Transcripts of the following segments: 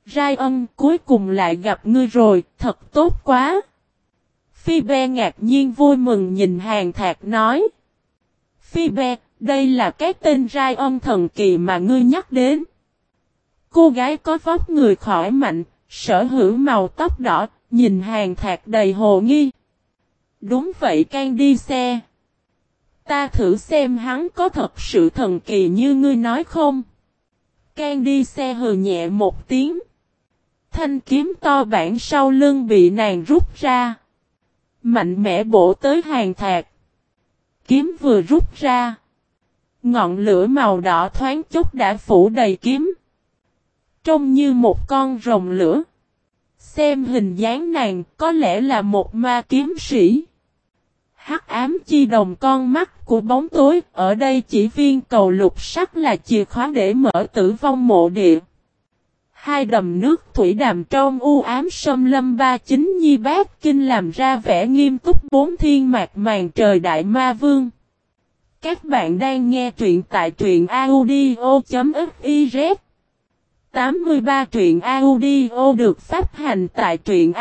Rai Ân, cuối cùng lại gặp ngươi rồi, thật tốt quá. Phi Be ngạc nhiên vui mừng nhìn Hàn Thạc nói. Phi Be, đây là cái tên Rai Ân thần kỳ mà ngươi nhắc đến. Cô gái có vóc người khỏe mạnh, sở hữu màu tóc đỏ, nhìn Hàn Thạc đầy hồ nghi. Đúng vậy Candice. Ta thử xem hắn có thật sự thần kỳ như ngươi nói không? Candice hừ nhẹ một tiếng. Thanh kiếm to bản sau lưng bị nàng rút ra. Mạnh mẽ bổ tới Hàn Thạc. Kiếm vừa rút ra. Ngọn lửa màu đỏ thoáng chốc đã phủ đầy kiếm. Trông như một con rồng lửa. Xem hình dáng nàng có lẽ là một ma kiếm sĩ. Hắc ám chi đồng con mắt của bóng tối, ở đây chỉ viên cầu lục sắc là chìa khóa để mở tử vong mộ địa. Hai đầm nước thủy đàm trong u ám sâm lâm 39 nhi bát kinh làm ra vẻ nghiêm túc bốn thiên mạc màn trời đại ma vương. Các bạn đang nghe truyện tại truyện audio.fiz 83 truyện audio được phát hành tại truyện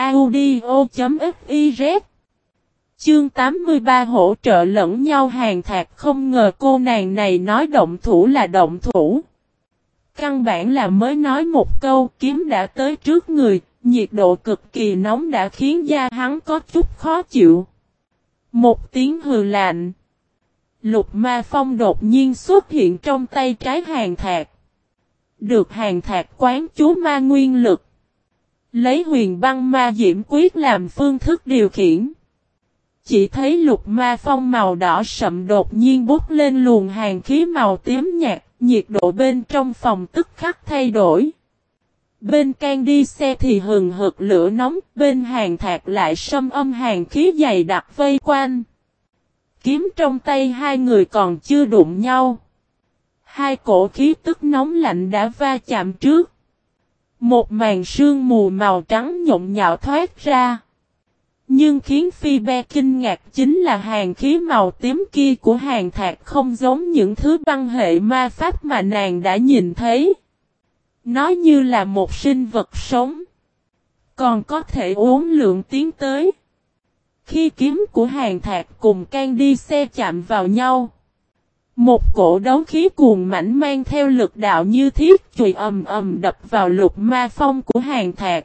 audio.fiz. Chương 83 hỗ trợ lẫn nhau. Hàn Thạc không ngờ cô nàng này nói động thủ là động thủ. Căn bản là mới nói một câu kiếm đã tới trước người, nhiệt độ cực kỳ nóng đã khiến da hắn có chút khó chịu. Một tiếng hừ lạnh. Lục ma phong đột nhiên xuất hiện trong tay trái Hàn Thạc. Được Hàn Thạc quán chú ma nguyên lực. Lấy huyền băng ma diễm quyết làm phương thức điều khiển. Chỉ thấy lục ma phong màu đỏ sậm đột nhiên bút lên luồng hàn khí màu tím nhạt, nhiệt độ bên trong phòng tức khắc thay đổi. Bên Candice thì hừng hực lửa nóng, bên Hàn Thạc lại sâm âm hàn khí dày đặc vây quanh. Kiếm trong tay hai người còn chưa đụng nhau. Hai cổ khí tức nóng lạnh đã va chạm trước. Một màn sương mù màu trắng nhộn nhạo thoát ra. Nhưng khiến Phi Be kinh ngạc chính là hàn khí màu tím kia của Hàn Thạc không giống những thứ băng hệ ma pháp mà nàng đã nhìn thấy. Nó như là một sinh vật sống. Còn có thể uốn lượn tiến tới. Khi kiếm của Hàn Thạc cùng Candice chạm vào nhau. Một cổ đấu khí cuồng mãnh mang theo lực đạo như thiết chùy ầm ầm đập vào lục ma phong của Hàn Thạc.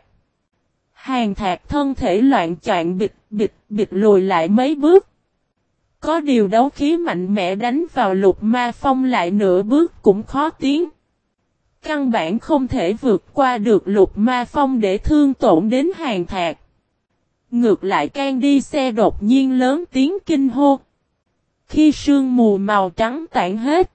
Hàn Thạc thân thể loạn choạng bịch lùi lại mấy bước. Có điều đấu khí mạnh mẽ đánh vào lục ma phong lại nửa bước cũng khó tiến. Căn bản không thể vượt qua được lục ma phong để thương tổn đến Hàn Thạc. Ngược lại Candice đột nhiên lớn tiếng kinh hô. Khi sương mù màu trắng tản hết.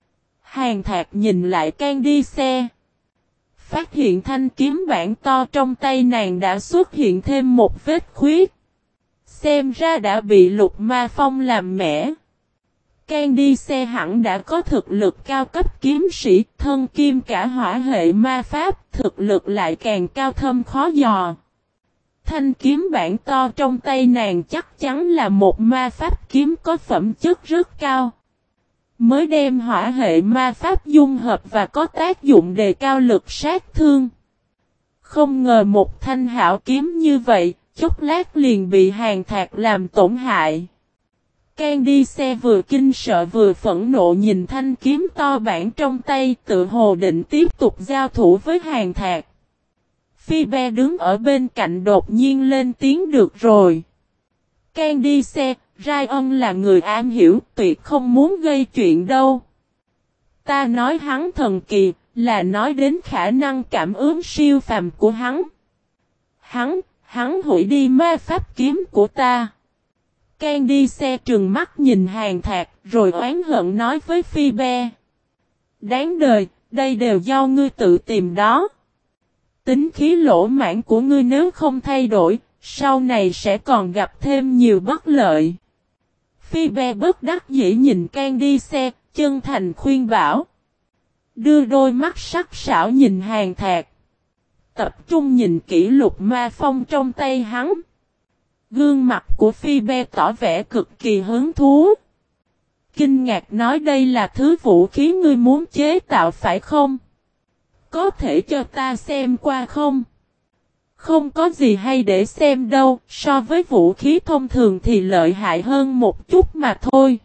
Hàn Thạc nhìn lại Candice. Phát hiện thanh kiếm bản to trong tay nàng đã xuất hiện thêm một vết khuyết. Xem ra đã bị lục ma phong làm mẻ. Candice hẳn đã có thực lực cao cấp kiếm sĩ, thân kim cả hỏa hệ ma pháp, thực lực lại càng cao thâm khó dò. Thanh kiếm bản to trong tay nàng chắc chắn là một ma pháp kiếm có phẩm chất rất cao. Mới đem hỏa hệ ma pháp dung hợp và có tác dụng đề cao lực sát thương. Không ngờ một thanh hảo kiếm như vậy, chốc lát liền bị Hàn Thạc làm tổn hại. Candice vừa kinh sợ vừa phẫn nộ nhìn thanh kiếm to bản trong tay, tự hồ định tiếp tục giao thủ với Hàn Thạc. Phi Be đứng ở bên cạnh đột nhiên lên tiếng được rồi. Candice, Ryan là người am hiểu, tuyệt không muốn gây chuyện đâu. Ta nói hắn thần kỳ, là nói đến khả năng cảm ứng siêu phàm của hắn. Hắn hủy đi ma pháp kiếm của ta. Candice trừng mắt nhìn Hàn Thạc, rồi oán hận nói với Phi Be. Đáng đời, đây đều do ngươi tự tìm đó. Tính khí lỗ mãn của ngươi nếu không thay đổi, sau này sẽ còn gặp thêm nhiều bất lợi. Phi Be bất đắc dĩ nhìn Candice, chân thành khuyên bảo. Đưa đôi mắt sắc sảo nhìn Hàn Thạc. Tập trung nhìn kỹ lục ma phong trong tay hắn. Gương mặt của Phi Be tỏ vẻ cực kỳ hứng thú. Kinh ngạc nói đây là thứ vũ khí ngươi muốn chế tạo phải không? Có thể cho ta xem qua không? Không có gì hay để xem đâu, so với vũ khí thông thường thì lợi hại hơn một chút mà thôi.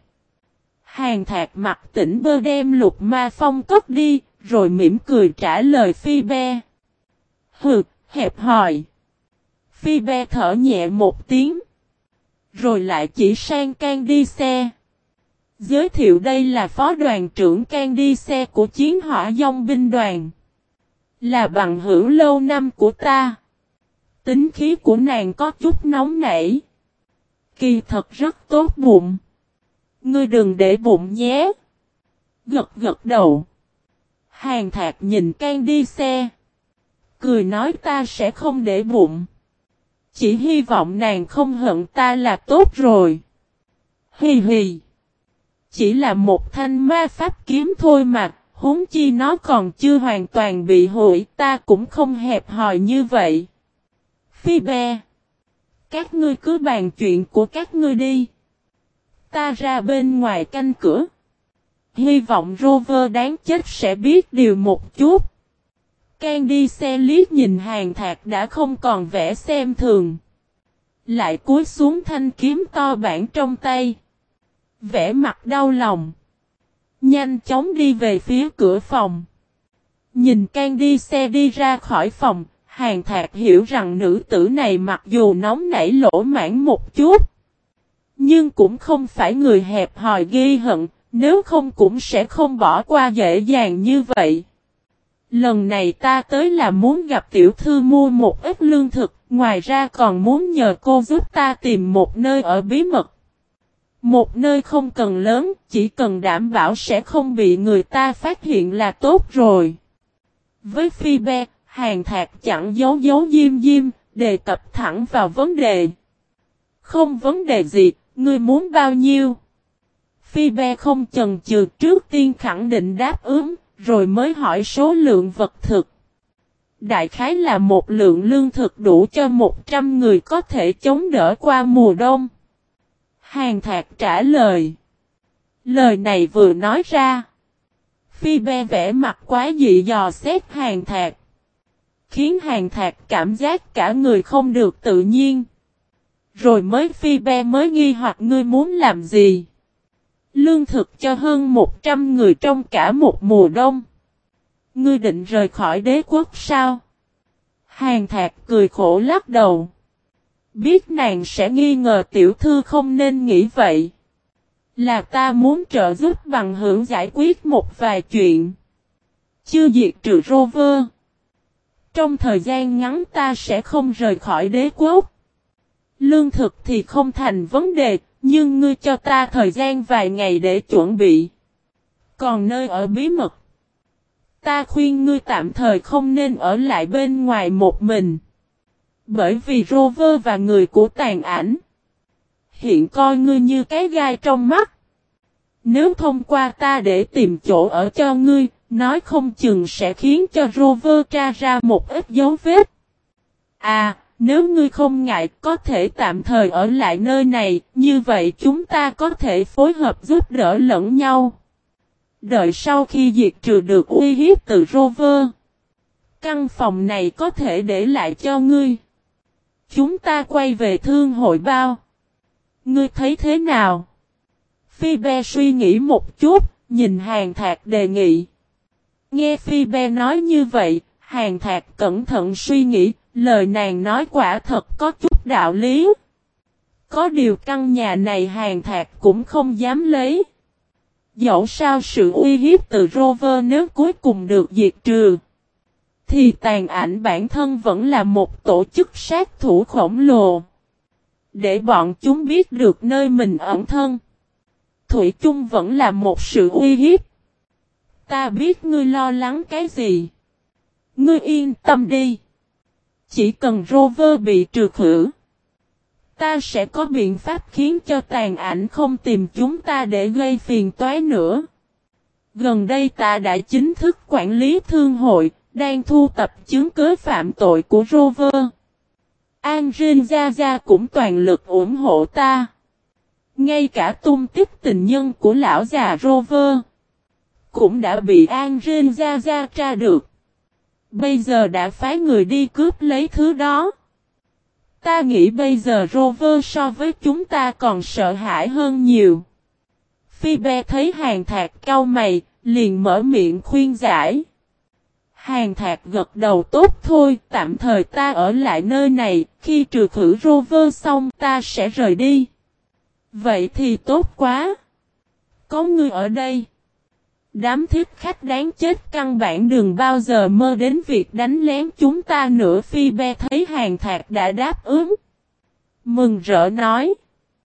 Hàn Thạc mặt tỉnh bơ đem Lục Ma Phong cất đi, rồi mỉm cười trả lời Phi Be. Hừ, hẹp hòi. Phi Be thở nhẹ một tiếng, rồi lại chỉ sang Candice. Giới thiệu đây là phó đoàn trưởng Candice của chiến hỏa dòng binh đoàn. Là bằng hữu lâu năm của ta. Tính khí của nàng có chút nóng nảy. Kỳ thật rất tốt bụng. Ngươi đừng để bụng nhé. Gật gật đầu. Hàn Thạc nhìn Candice, cười nói ta sẽ không để bụng. Chỉ hy vọng nàng không hận ta là tốt rồi. Hì hì. Chỉ là một thanh ma pháp kiếm thôi mà, huống chi nó còn chưa hoàn toàn bị hủy, ta cũng không hẹp hòi như vậy. Phi Be, các ngươi cứ bàn chuyện của các ngươi đi. Ta ra bên ngoài canh cửa. Hy vọng Rover đáng chết sẽ biết điều một chút. Candice liếc nhìn Hàn Thạc đã không còn vẻ xem thường. Lại cúi xuống thanh kiếm to bản trong tay. Vẻ mặt đau lòng. Nhanh chóng đi về phía cửa phòng. Nhìn Candice đi ra khỏi phòng, Hàn Thạc hiểu rằng nữ tử này mặc dù nóng nảy lỗ mãn một chút, nhưng cũng không phải người hẹp hòi ghi hận, nếu không cũng sẽ không bỏ qua dễ dàng như vậy. Lần này ta tới là muốn gặp tiểu thư mua một ít lương thực, ngoài ra còn muốn nhờ cô giúp ta tìm một nơi ở bí mật. Một nơi không cần lớn, chỉ cần đảm bảo sẽ không bị người ta phát hiện là tốt rồi. Với Phi Be, Hàn Thạc chẳng giấu diêm diêm, đề cập thẳng vào vấn đề. Không vấn đề gì, ngươi muốn bao nhiêu? Phi Be không chần chừ, trước tiên khẳng định đáp ứng, rồi mới hỏi số lượng vật thực. Đại khái là một lượng lương thực đủ cho 100 người có thể chống đỡ qua mùa đông. Hàn Thạc trả lời. Lời này vừa nói ra, Phi Be vẻ mặt quá dị dò xét Hàn Thạc, khiến Hàn Thạc cảm giác cả người không được tự nhiên. Rồi Phi Be mới nghi hoặc ngươi muốn làm gì? Lương thực cho hơn 100 người trong cả một mùa đông. Ngươi định rời khỏi đế quốc sao? Hàn Thạc cười khổ lắc đầu. Biết nàng sẽ nghi ngờ tiểu thư không nên nghĩ vậy. Là ta muốn trợ giúp bằng hữu giải quyết một vài chuyện. Chưa diệt trừ Rover. Trong thời gian ngắn ta sẽ không rời khỏi đế quốc. Lương thực thì không thành vấn đề, nhưng ngươi cho ta thời gian vài ngày để chuẩn bị. Còn nơi ở bí mật, ta khuyên ngươi tạm thời không nên ở lại bên ngoài một mình. Bởi vì Rover và người của Tàn Ảnh hiện coi ngươi như cái gai trong mắt. Nếu thông qua ta để tìm chỗ ở cho ngươi, nói không chừng sẽ khiến cho Rover tra ra một ít dấu vết. Nếu ngươi không ngại có thể tạm thời ở lại nơi này, như vậy chúng ta có thể phối hợp giúp đỡ lẫn nhau. Đợi sau khi diệt trừ được uy hiếp từ Rover, căn phòng này có thể để lại cho ngươi. Chúng ta quay về thương hội bao. Ngươi thấy thế nào? Phi Be suy nghĩ một chút, nhìn Hàn Thạc đề nghị. Nghe Phi Be nói như vậy, Hàn Thạc cẩn thận suy nghĩ, lời nàng nói quả thật có chút đạo lý. Có điều căn nhà này Hàn Thạc cũng không dám lấy. Dẫu sao sự uy hiếp từ Rover nếu cuối cùng được diệt trừ, thì Tàn Ảnh bản thân vẫn là một tổ chức sát thủ khổng lồ. Để bọn chúng biết được nơi mình ẩn thân, thủy chung vẫn là một sự uy hiếp. Ta biết ngươi lo lắng cái gì. Ngươi yên tâm đi. Chỉ cần Rover bị trừ khử, ta sẽ có biện pháp khiến cho Tàn Ảnh không tìm chúng ta để gây phiền toái nữa. Gần đây ta đã chính thức quản lý thương hội, đang thu tập chứng cứ phạm tội của Rover. Angelina cũng toàn lực ủng hộ ta. Ngay cả tung tích tình nhân của lão già Rover cũng đã bị Angelina tra được. Bây giờ đã phái người đi cướp lấy thứ đó. Ta nghĩ bây giờ Rover so với chúng ta còn sợ hãi hơn nhiều. Phoebe thấy Hàn Thạc cau mày, liền mở miệng khuyên giải. Hàn Thạc gật đầu tốt thôi, tạm thời ta ở lại nơi này, khi trừ khử Rover xong ta sẽ rời đi. Vậy thì tốt quá. Có ngươi ở đây. Đám thiết khách đáng chết căn bản đừng bao giờ mơ đến việc đánh lén chúng ta nữa. Phoebe thấy Hàn Thạc đã đáp ứng. Mừng rỡ nói.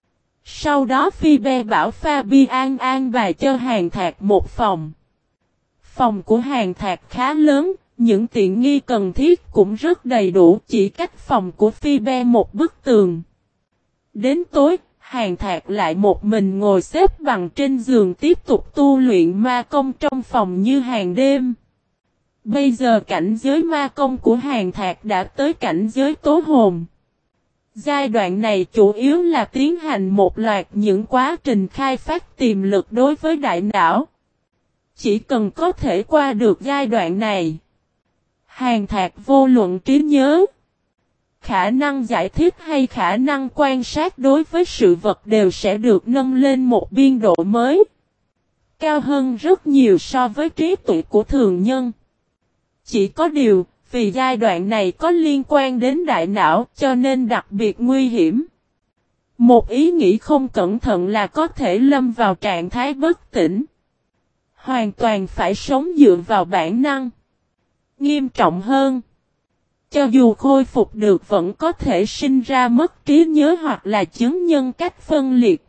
Sau đó Phoebe bảo Fabian an bài cho Hàn Thạc một phòng. Phòng của Hàn Thạc khá lớn, những tiện nghi cần thiết cũng rất đầy đủ, chỉ cách phòng của Phoebe một bức tường. Đến tối, Hàn Thạc lại một mình ngồi xếp bằng trên giường tiếp tục tu luyện ma công trong phòng như hàng đêm. Bây giờ cảnh giới ma công của Hàn Thạc đã tới cảnh giới tố hồn. Giai đoạn này chủ yếu là tiến hành một loạt những quá trình khai phát tiềm lực đối với đại não. Chỉ cần có thể qua được giai đoạn này, Hàn Thạc vô luận trí nhớ, khả năng giải thích hay khả năng quan sát đối với sự vật đều sẽ được nâng lên một biên độ mới. Cao hơn rất nhiều so với trí tuệ của thường nhân. Chỉ có điều, vì giai đoạn này có liên quan đến đại não cho nên đặc biệt nguy hiểm. Một ý nghĩ không cẩn thận là có thể lâm vào trạng thái bất tỉnh. Hoàn toàn phải sống dựa vào bản năng. Nghiêm trọng hơn, cho dù khôi phục được vẫn có thể sinh ra mất trí nhớ hoặc là chứng nhân cách phân liệt.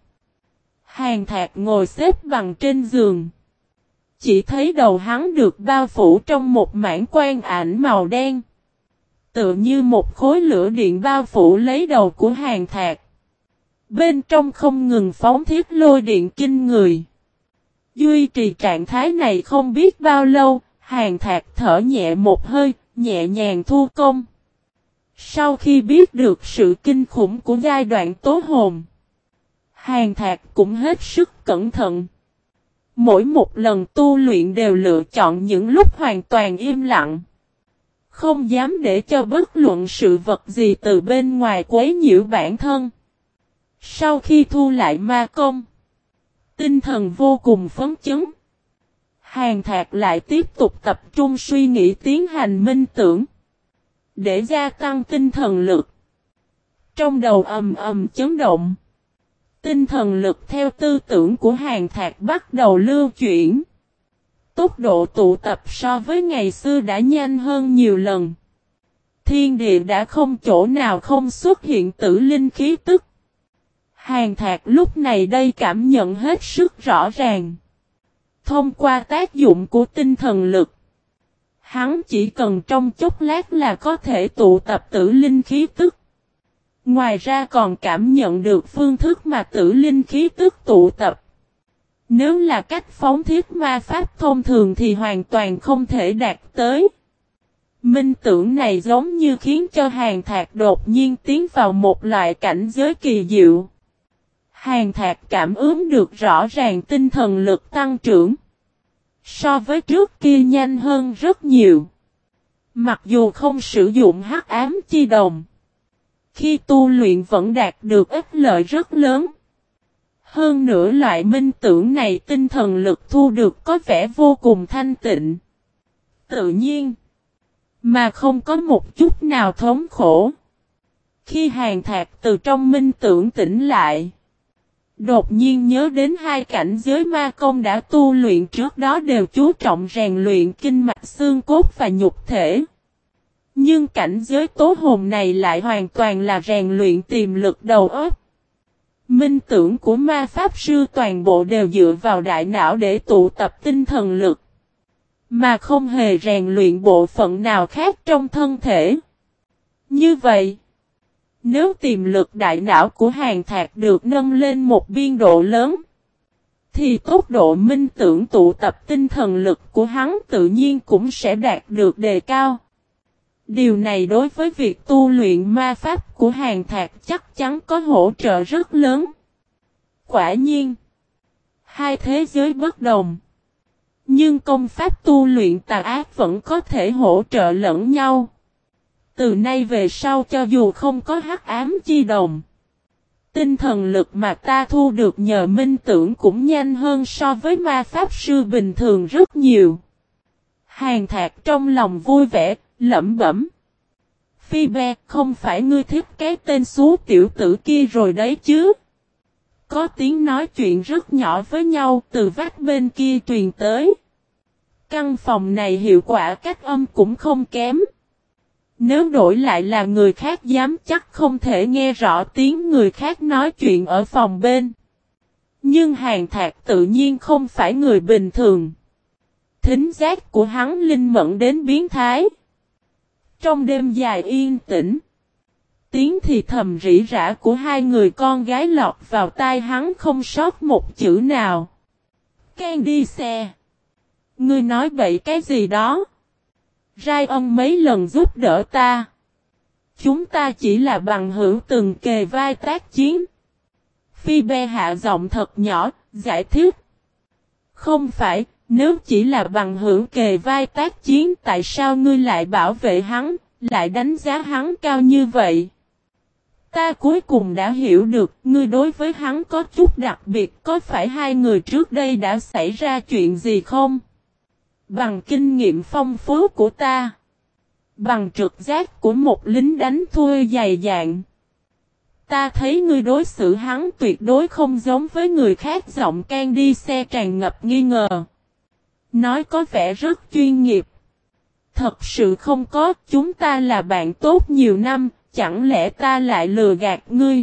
Hàn Thạc ngồi xếp bằng trên giường. Chỉ thấy đầu hắn được bao phủ trong một mảng quang ảnh màu đen. Tựa như một khối lửa điện bao phủ lấy đầu của Hàn Thạc. Bên trong không ngừng phóng thiết lôi điện kinh người. Duy trì trạng thái này không biết bao lâu, Hàn Thạc thở nhẹ một hơi, nhẹ nhàng thu công. Sau khi biết được sự kinh khủng của giai đoạn tố hồn, Hàn Thạc cũng hết sức cẩn thận. Mỗi một lần tu luyện đều lựa chọn những lúc hoàn toàn im lặng. Không dám để cho bất luận sự vật gì từ bên ngoài quấy nhiễu bản thân. Sau khi thu lại ma công, tinh thần vô cùng phấn chấn. Hàn Thạc lại tiếp tục tập trung suy nghĩ tiến hành minh tưởng. Để gia tăng tinh thần lực. Trong đầu ầm ầm chấn động. Tinh thần lực theo tư tưởng của Hàn Thạc bắt đầu lưu chuyển. Tốc độ tụ tập so với ngày xưa đã nhanh hơn nhiều lần. Thiên địa đã không chỗ nào không xuất hiện tử linh khí tức. Hàn Thạc lúc này đây cảm nhận hết sức rõ ràng. Thông qua tác dụng của tinh thần lực, hắn chỉ cần trong chốc lát là có thể tụ tập tử linh khí tức. Ngoài ra còn cảm nhận được phương thức mà tử linh khí tức tụ tập. Nếu là cách phóng thiết ma pháp thông thường thì hoàn toàn không thể đạt tới. Minh tưởng này giống như khiến cho Hàn Thạc đột nhiên tiến vào một loại cảnh giới kỳ diệu. Hàn Thạc cảm ứng được rõ ràng tinh thần lực tăng trưởng. So với trước kia nhanh hơn rất nhiều. Mặc dù không sử dụng hắc ám chi đồng, khi tu luyện vẫn đạt được ích lợi rất lớn. Hơn nữa loại minh tưởng này tinh thần lực thu được có vẻ vô cùng thanh tịnh, tự nhiên, mà không có một chút nào thống khổ. Khi Hàn Thạc từ trong minh tưởng tỉnh lại, đột nhiên nhớ đến hai cảnh giới ma công đã tu luyện trước đó đều chú trọng rèn luyện kinh mạch xương cốt và nhục thể. Nhưng cảnh giới tố hồn này lại hoàn toàn là rèn luyện tiềm lực đầu óc. Minh tưởng của ma pháp sư toàn bộ đều dựa vào đại não để tụ tập tinh thần lực, mà không hề rèn luyện bộ phận nào khác trong thân thể. Như vậy, nếu tiềm lực đại não của Hàn Thạc được nâng lên một biên độ lớn, thì tốc độ minh tưởng tụ tập tinh thần lực của hắn tự nhiên cũng sẽ đạt được đề cao. Điều này đối với việc tu luyện ma pháp của Hàn Thạc chắc chắn có hỗ trợ rất lớn. Quả nhiên, hai thế giới bất đồng. Nhưng công pháp tu luyện tà ác vẫn có thể hỗ trợ lẫn nhau. Từ nay về sau cho dù không có hắc ám chi đồng, tinh thần lực mà ta thu được nhờ minh tưởng cũng nhanh hơn so với ma pháp sư bình thường rất nhiều. Hàn Thạc trong lòng vui vẻ, lẩm bẩm. Phi Be, không phải ngươi thích cái tên xú tiểu tử kia rồi đấy chứ? Có tiếng nói chuyện rất nhỏ với nhau từ vách bên kia truyền tới. Căn phòng này hiệu quả cách âm cũng không kém. Nếu đổi lại là người khác dám chắc không thể nghe rõ tiếng người khác nói chuyện ở phòng bên. Nhưng Hàn Thạc tự nhiên không phải người bình thường. Thính giác của hắn linh mẫn đến biến thái. Trong đêm dài yên tĩnh, tiếng thì thầm rỉ rả của hai người con gái lọt vào tai hắn không sót một chữ nào. Candice, ngươi nói bậy cái gì đó? Ryan mấy lần giúp đỡ ta. Chúng ta chỉ là bằng hữu từng kề vai tác chiến. Phoebe hạ giọng thật nhỏ, giải thích. Không phải, nếu chỉ là bằng hữu kề vai tác chiến tại sao ngươi lại bảo vệ hắn, lại đánh giá hắn cao như vậy? Ta cuối cùng đã hiểu được, ngươi đối với hắn có chút đặc biệt, có phải hai người trước đây đã xảy ra chuyện gì không? Bằng kinh nghiệm phong phú của ta, bằng trực giác của một lính đánh thuê dày dạn, ta thấy ngươi đối xử hắn tuyệt đối không giống với người khác. Giọng Candice tràn ngập nghi ngờ. Nói có vẻ rất chuyên nghiệp. Thật sự không có, chúng ta là bạn tốt nhiều năm, chẳng lẽ ta lại lừa gạt ngươi?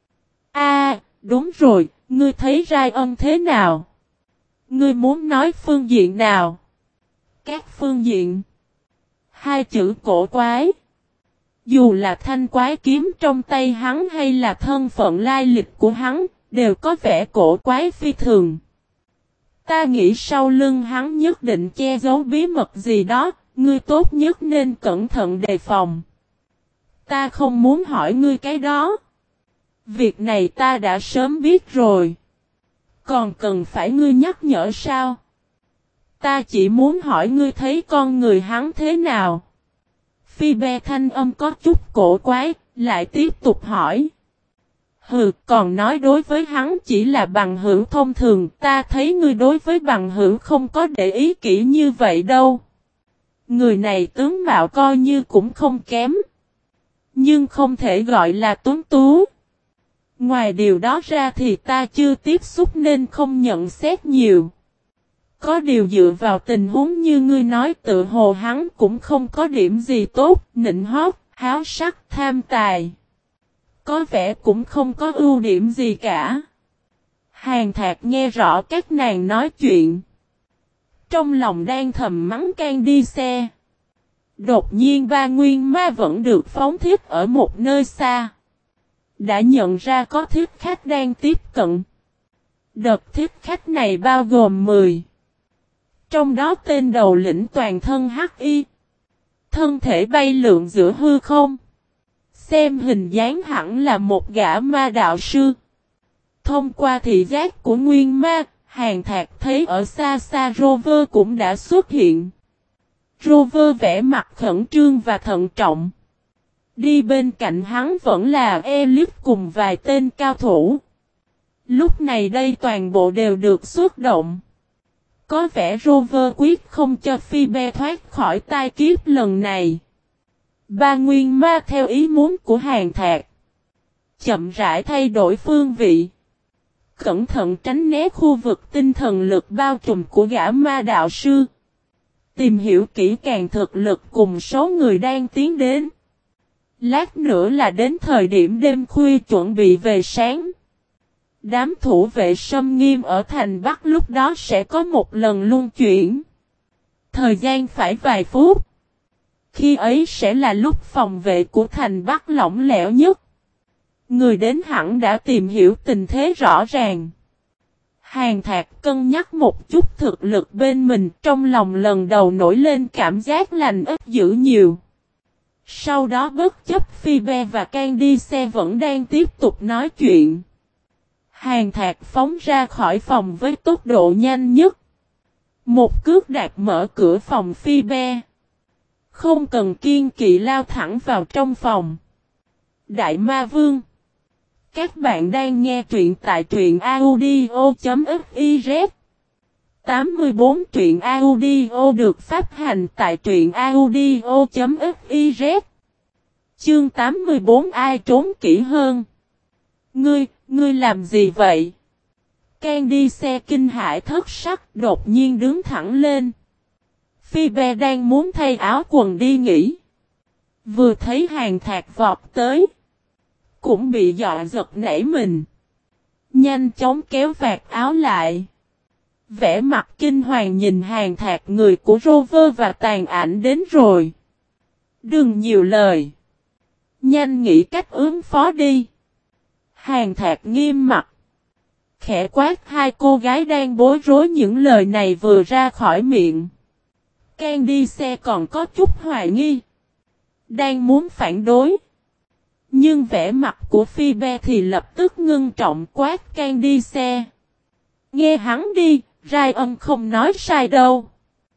Đúng rồi, ngươi thấy Ryan thế nào? Ngươi muốn nói phương diện nào? Các phương diện. Hai chữ cổ quái. Dù là thanh quái kiếm trong tay hắn hay là thân phận lai lịch của hắn, đều có vẻ cổ quái phi thường. Ta nghĩ sau lưng hắn nhất định che giấu bí mật gì đó, ngươi tốt nhất nên cẩn thận đề phòng. Ta không muốn hỏi ngươi cái đó. Việc này ta đã sớm biết rồi. Còn cần phải ngươi nhắc nhở sao? Ta chỉ muốn hỏi ngươi thấy con người hắn thế nào? Phoebe thanh âm có chút cổ quái, lại tiếp tục hỏi. Còn nói đối với hắn chỉ là bằng hữu thông thường, ta thấy ngươi đối với bằng hữu không có để ý kỹ như vậy đâu. Người này tướng mạo coi như cũng không kém. Nhưng không thể gọi là tuấn tú. Ngoài điều đó ra thì ta chưa tiếp xúc nên không nhận xét nhiều. Có điều dựa vào tình huống như ngươi nói tự hồ hắn cũng không có điểm gì tốt, nịnh hót, háo sắc, tham tài. Có vẻ cũng không có ưu điểm gì cả. Hàn Thạc nghe rõ các nàng nói chuyện. Trong lòng đang thầm mắng Candice. Đột nhiên ba nguyên ma vẫn được phóng thích ở một nơi xa. Đã nhận ra có thiết khách đang tiếp cận. Đợt thiết khách này bao gồm 10. Trong đó tên đầu lĩnh toàn thân hắc y. Thân thể bay lượn giữa hư không. Xem hình dáng hẳn là một gã ma đạo sư. Thông qua thị giác của nguyên ma, Hàn Thạc thấy ở xa xa Rover cũng đã xuất hiện. Rover vẻ mặt khẩn trương và thận trọng. Đi bên cạnh hắn vẫn là Elif cùng vài tên cao thủ. Lúc này đây toàn bộ đều được xuất động. Có vẻ Rover quyết không cho Phoebe thoát khỏi tai kiếp lần này. Ba nguyên ma theo ý muốn của Hàn Thạc. Chậm rãi thay đổi phương vị. Cẩn thận tránh né khu vực tinh thần lực bao trùm của gã ma đạo sư. Tìm hiểu kỹ càng thực lực cùng số người đang tiến đến. Lát nữa là đến thời điểm đêm khuya chuẩn bị về sáng. Đám thủ vệ xâm nghiêm ở thành Bắc lúc đó sẽ có một lần luân chuyển. Thời gian phải vài phút. Khi ấy sẽ là lúc phòng vệ của thành Bắc lỏng lẻo nhất. Người đến hẳn đã tìm hiểu tình thế rõ ràng. Hàn Thạc cân nhắc một chút thực lực bên mình, trong lòng lần đầu nổi lên cảm giác lành ít dữ nhiều. Sau đó bất chấp Phoebe và Candice vẫn đang tiếp tục nói chuyện. Hàn Thạc phóng ra khỏi phòng với tốc độ nhanh nhất. Một cước đạp mở cửa phòng Phi Be. Không cần kiên kỵ lao thẳng vào trong phòng. Đại Ma Vương. Các bạn đang nghe truyện tại truyện audio.fiz. 84 truyện audio được phát hành tại truyện audio.fiz. Chương 84 ai trốn kỹ hơn. Ngươi làm gì vậy? Candice kinh hãi thất sắc đột nhiên đứng thẳng lên. Phi Be đang muốn thay áo quần đi nghỉ. Vừa thấy Hàn Thạc vọt tới. Cũng bị dọa giật nảy mình. Nhanh chóng kéo vạt áo lại. Vẻ mặt kinh hoàng nhìn Hàn Thạc người của Rover và Tàn Ảnh đến rồi. Đừng nhiều lời. Nhanh nghĩ cách ứng phó đi. Hàn Thạc nghiêm mặt. Khẽ quát hai cô gái đang bối rối những lời này vừa ra khỏi miệng. Candice còn có chút hoài nghi. Đang muốn phản đối. Nhưng vẻ mặt của Phi Be thì lập tức ngưng trọng quát Candice. Nghe hắn đi, Ryan không nói sai đâu.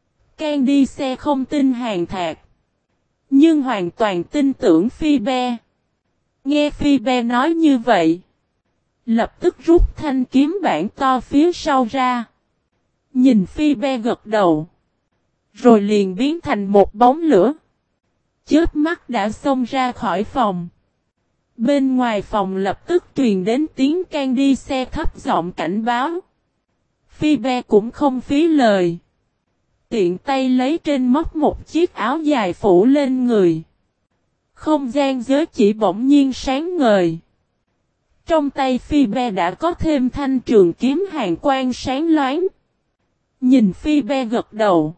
Candice không tin Hàn Thạc. Nhưng hoàn toàn tin tưởng Phi Be. Nghe Phi Be nói như vậy. Lập tức rút thanh kiếm bản to phía sau ra. Nhìn Phi Be gật đầu. Rồi liền biến thành một bóng lửa. Chớp mắt đã xông ra khỏi phòng. Bên ngoài phòng lập tức truyền đến tiếng Candice thấp giọng cảnh báo. Phi Be cũng không phí lời. Tiện tay lấy trên móc một chiếc áo dài phủ lên người. Không gian giới chỉ bỗng nhiên sáng ngời. Trong tay Phi Be đã có thêm thanh trường kiếm hàn quang sáng loáng. Nhìn Phi Be gật đầu.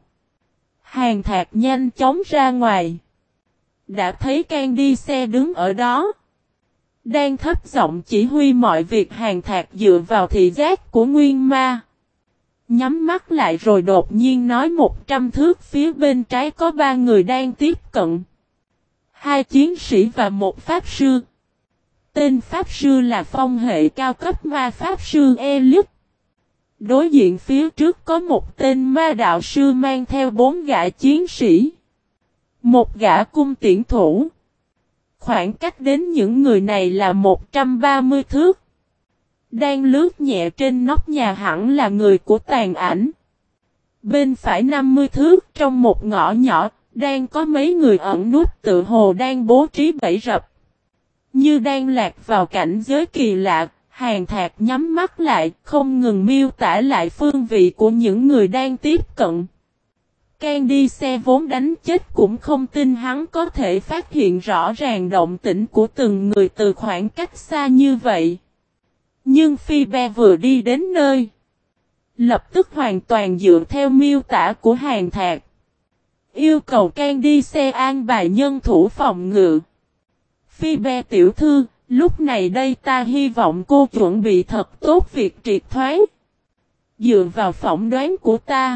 Hàn Thạc nhanh chóng ra ngoài. Đã thấy Candice đứng ở đó. Đang thấp giọng chỉ huy mọi việc. Hàn Thạc dựa vào thị giác của Nguyên Ma. Nhắm mắt lại rồi đột nhiên nói 100 thước phía bên trái có 3 người đang tiếp cận. 2 chiến sĩ và 1 pháp sư. Tên pháp sư là phong hệ cao cấp ma pháp sư Elite. Đối diện phía trước có một tên ma đạo sư mang theo 4 gã chiến sĩ. Một gã cung tiễn thủ. Khoảng cách đến những người này là 130 thước. Đang lướt nhẹ trên nóc nhà hẳn là người của Tàn Ảnh. Bên phải 50 thước trong một ngõ nhỏ, đang có mấy người ẩn nút tự hồ đang bố trí bẫy rập. Như đang lạc vào cảnh giới kỳ lạ, Hàn Thạc nhắm mắt lại, không ngừng miêu tả lại phương vị của những người đang tiếp cận. Candice vốn đánh chết cũng không tin hắn có thể phát hiện rõ ràng động tĩnh của từng người từ khoảng cách xa như vậy. Nhưng Phi Be vừa đi đến nơi, lập tức hoàn toàn dựa theo miêu tả của Hàn Thạc. Yêu cầu Candice an bài nhân thủ phòng ngự. Phi Be tiểu thư, lúc này đây ta hy vọng cô chuẩn bị thật tốt việc triệt thoái. Dựa vào phỏng đoán của ta.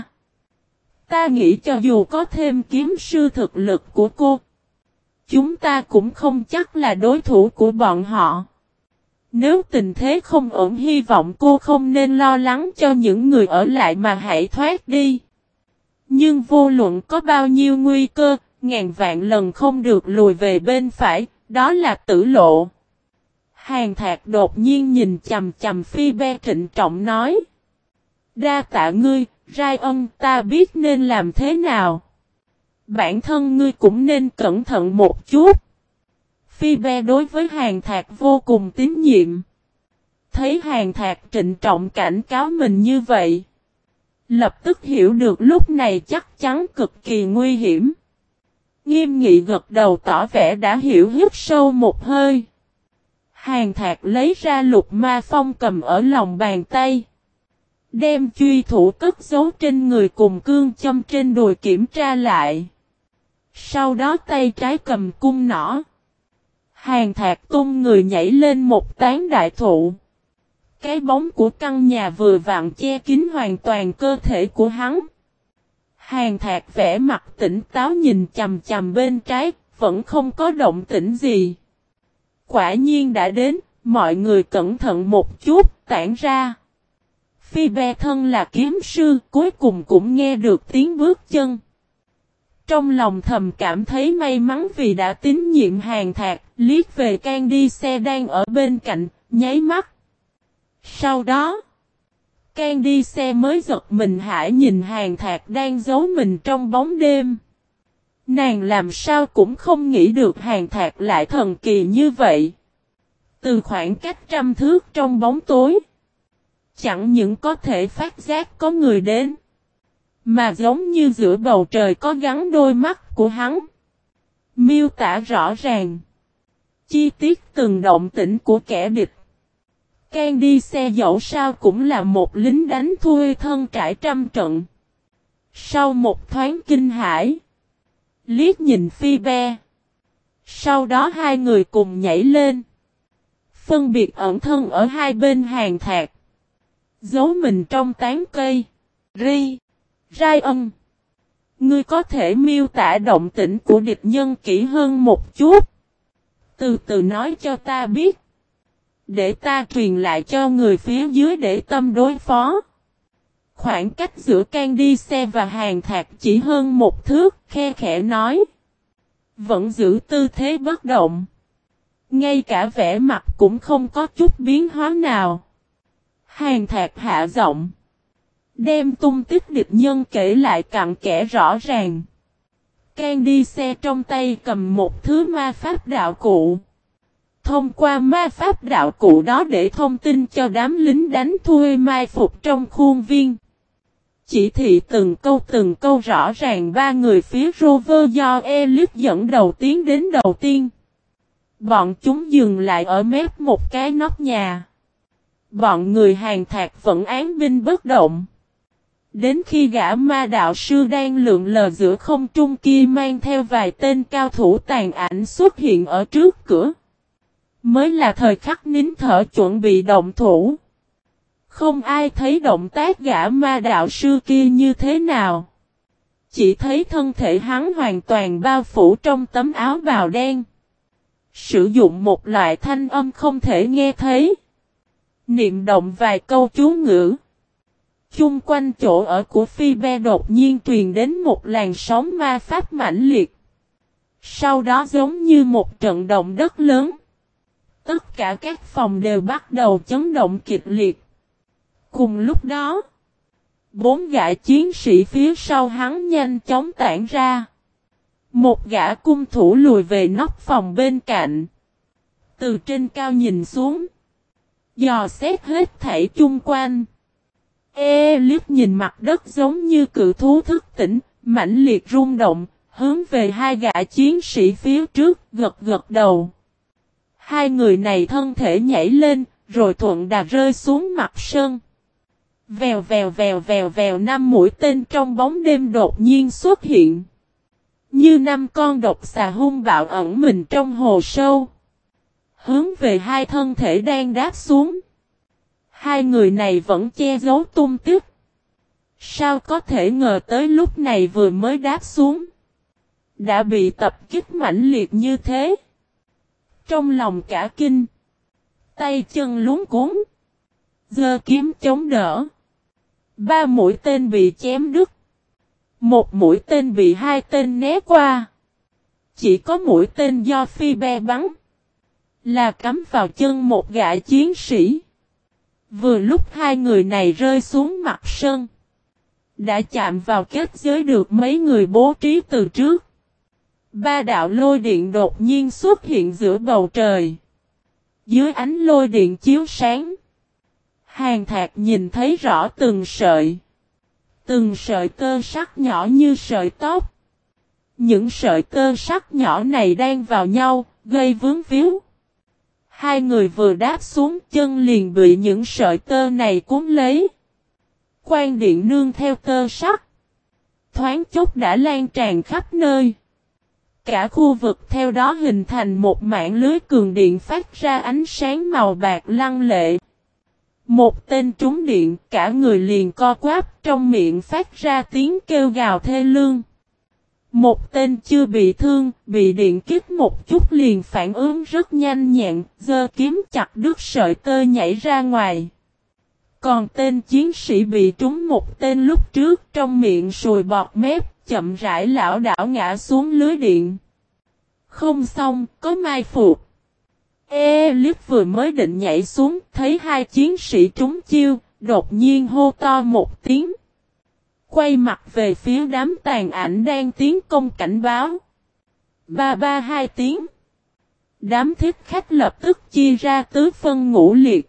Ta nghĩ cho dù có thêm kiếm sư thực lực của cô, chúng ta cũng không chắc là đối thủ của bọn họ. Nếu tình thế không ổn hy vọng cô không nên lo lắng cho những người ở lại mà hãy thoát đi. Nhưng vô luận có bao nhiêu nguy cơ, ngàn vạn lần không được lùi về bên phải, đó là tử lộ. Hàn Thạc đột nhiên nhìn chầm chầm Phi Be trịnh trọng nói. Đa tạ ngươi, Ryan, ta biết nên làm thế nào. Bản thân ngươi cũng nên cẩn thận một chút. Phi Be đối với Hàn Thạc vô cùng tín nhiệm. Thấy Hàn Thạc trịnh trọng cảnh cáo mình như vậy. Lập tức hiểu được lúc này chắc chắn cực kỳ nguy hiểm. Nghiêm nghị gật đầu tỏ vẻ đã hiểu, hít sâu một hơi. Hàn Thạc lấy ra lục ma phong cầm ở lòng bàn tay. Đem truy thủ cất giấu trên người cùng cương châm trên đùi kiểm tra lại. Sau đó tay trái cầm cung nỏ. Hàn Thạc tung người nhảy lên một tán đại thụ. Cái bóng của căn nhà vừa vặn che kín hoàn toàn cơ thể của hắn. Hàn Thạc vẻ mặt tỉnh táo nhìn chầm chầm bên trái, vẫn không có động tĩnh gì. Quả nhiên đã đến, mọi người cẩn thận một chút, tản ra. Phi Be thân là kiếm sư, cuối cùng cũng nghe được tiếng bước chân. Trong lòng thầm cảm thấy may mắn vì đã tín nhiệm Hàn Thạc, liếc về Candice đang ở bên cạnh, nháy mắt. Sau đó, Candice mới giật mình hãi nhìn Hàn Thạc đang giấu mình trong bóng đêm. Nàng làm sao cũng không nghĩ được Hàn Thạc lại thần kỳ như vậy. Từ khoảng cách 100 thước trong bóng tối, chẳng những có thể phát giác có người đến, mà giống như giữa bầu trời có gắn đôi mắt của hắn. Miêu tả rõ ràng, chi tiết từng động tĩnh của kẻ địch. Candice dẫu sao cũng là một lính đánh thuê thân trải trăm trận. Sau một thoáng kinh hãi, liếc nhìn Phi Be. Sau đó hai người cùng nhảy lên, phân biệt ẩn thân ở hai bên Hàn Thạc, giấu mình trong tán cây. Ryan, ngươi có thể miêu tả động tĩnh của địch nhân kỹ hơn một chút. Từ từ nói cho ta biết, để ta truyền lại cho người phía dưới để tâm đối phó. Khoảng cách giữa Candice và Hàn Thạc chỉ hơn một thước, khe khẽ nói. Vẫn giữ tư thế bất động. Ngay cả vẻ mặt cũng không có chút biến hóa nào. Hàn Thạc hạ giọng, đem tung tích địch nhân kể lại cặn kẽ rõ ràng. Candice trong tay cầm một thứ ma pháp đạo cụ. Thông qua ma pháp đạo cụ đó để thông tin cho đám lính đánh thuê mai phục trong khuôn viên. Chỉ thị từng câu rõ ràng ba người phía Rover do Elite dẫn đầu tiến đến đầu tiên. Bọn chúng dừng lại ở mép một cái nóc nhà. Bọn người Hàn Thạc vẫn án binh bất động. Đến khi gã ma đạo sư đang lượn lờ giữa không trung kia mang theo vài tên cao thủ tàn ảnh xuất hiện ở trước cửa, mới là thời khắc nín thở chuẩn bị động thủ. Không ai thấy động tác gã ma đạo sư kia như thế nào. Chỉ thấy thân thể hắn hoàn toàn bao phủ trong tấm áo bào đen. Sử dụng một loại thanh âm không thể nghe thấy. Niệm động vài câu chú ngữ. Chung quanh chỗ ở của Phi Be đột nhiên truyền đến một làn sóng ma pháp mãnh liệt. Sau đó giống như một trận động đất lớn. Tất cả các phòng đều bắt đầu chấn động kịch liệt. Cùng lúc đó, 4 gã chiến sĩ phía sau hắn nhanh chóng tản ra. Một gã cung thủ lùi về nóc phòng bên cạnh. Từ trên cao nhìn xuống, dò xét hết thảy chung quanh. Liếc nhìn mặt đất giống như cự thú thức tỉnh, mãnh liệt rung động, hướng về hai gã chiến sĩ phía trước, gật gật đầu. Hai người này thân thể nhảy lên, rồi thuận đà rơi xuống mặt sân. Vèo vèo vèo vèo vèo, 5 mũi tên trong bóng đêm đột nhiên xuất hiện. Như 5 con độc xà hung bạo ẩn mình trong hồ sâu. Hướng về hai thân thể đang đáp xuống. Hai người này vẫn che giấu tung tích. Sao có thể ngờ tới lúc này vừa mới đáp xuống, đã bị tập kích mãnh liệt như thế. Trong lòng cả kinh, tay chân luống cuống, giơ kiếm chống đỡ. 3 mũi tên bị chém đứt. 1 mũi tên bị 2 tên né qua. Chỉ có mũi tên do Phi Be bắn, là cắm vào chân một gã chiến sĩ. Vừa lúc hai người này rơi xuống mặt sân, đã chạm vào kết giới được mấy người bố trí từ trước. 3 đạo lôi điện đột nhiên xuất hiện giữa bầu trời. Dưới ánh lôi điện chiếu sáng, Hàn Thạc nhìn thấy rõ từng sợi tơ sắt nhỏ như sợi tóc. Những sợi tơ sắt nhỏ này đang vào nhau, gây vướng víu. Hai người vừa đáp xuống, chân liền bị những sợi tơ này cuốn lấy. Quang điện nương theo tơ sắt, thoáng chốc đã lan tràn khắp nơi. Cả khu vực theo đó hình thành một mảng lưới cường điện phát ra ánh sáng màu bạc lăng lệ. Một tên trúng điện, cả người liền co quắp, trong miệng phát ra tiếng kêu gào thê lương. Một tên chưa bị thương, bị điện kích một chút liền phản ứng rất nhanh nhẹn, giơ kiếm chặt đứt sợi tơ nhảy ra ngoài. Còn tên chiến sĩ bị trúng một tên lúc trước trong miệng sùi bọt mép, chậm rãi lảo đảo ngã xuống lưới điện. Không xong, có mai phục. Elip vừa mới định nhảy xuống, thấy hai chiến sĩ trúng chiêu, đột nhiên hô to một tiếng. Quay mặt về phía đám tàn ảnh đang tiến công cảnh báo. Ba ba hai tiếng. Đám thiết khách lập tức chia ra tứ phân ngũ liệt.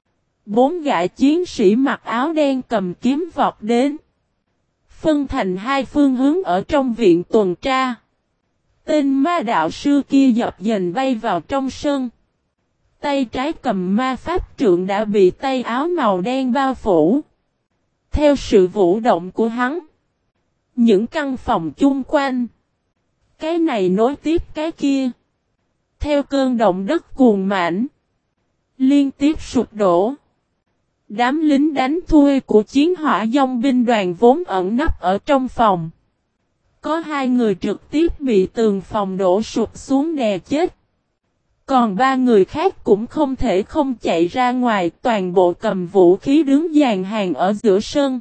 4 gã chiến sĩ mặc áo đen cầm kiếm vọt đến. Phân thành hai phương hướng ở trong viện tuần tra. Tên ma đạo sư kia dập dềnh bay vào trong sân. Tay trái cầm ma pháp trượng đã bị tay áo màu đen bao phủ. Theo sự vũ động của hắn, những căn phòng chung quanh, cái này nối tiếp cái kia, theo cơn động đất cuồng mãnh, liên tiếp sụp đổ. Đám lính đánh thuê của chiến hỏa dòng binh đoàn vốn ẩn nấp ở trong phòng. Có 2 người trực tiếp bị tường phòng đổ sụp xuống đè chết. Còn 3 người khác cũng không thể không chạy ra ngoài, toàn bộ cầm vũ khí đứng dàn hàng ở giữa sân.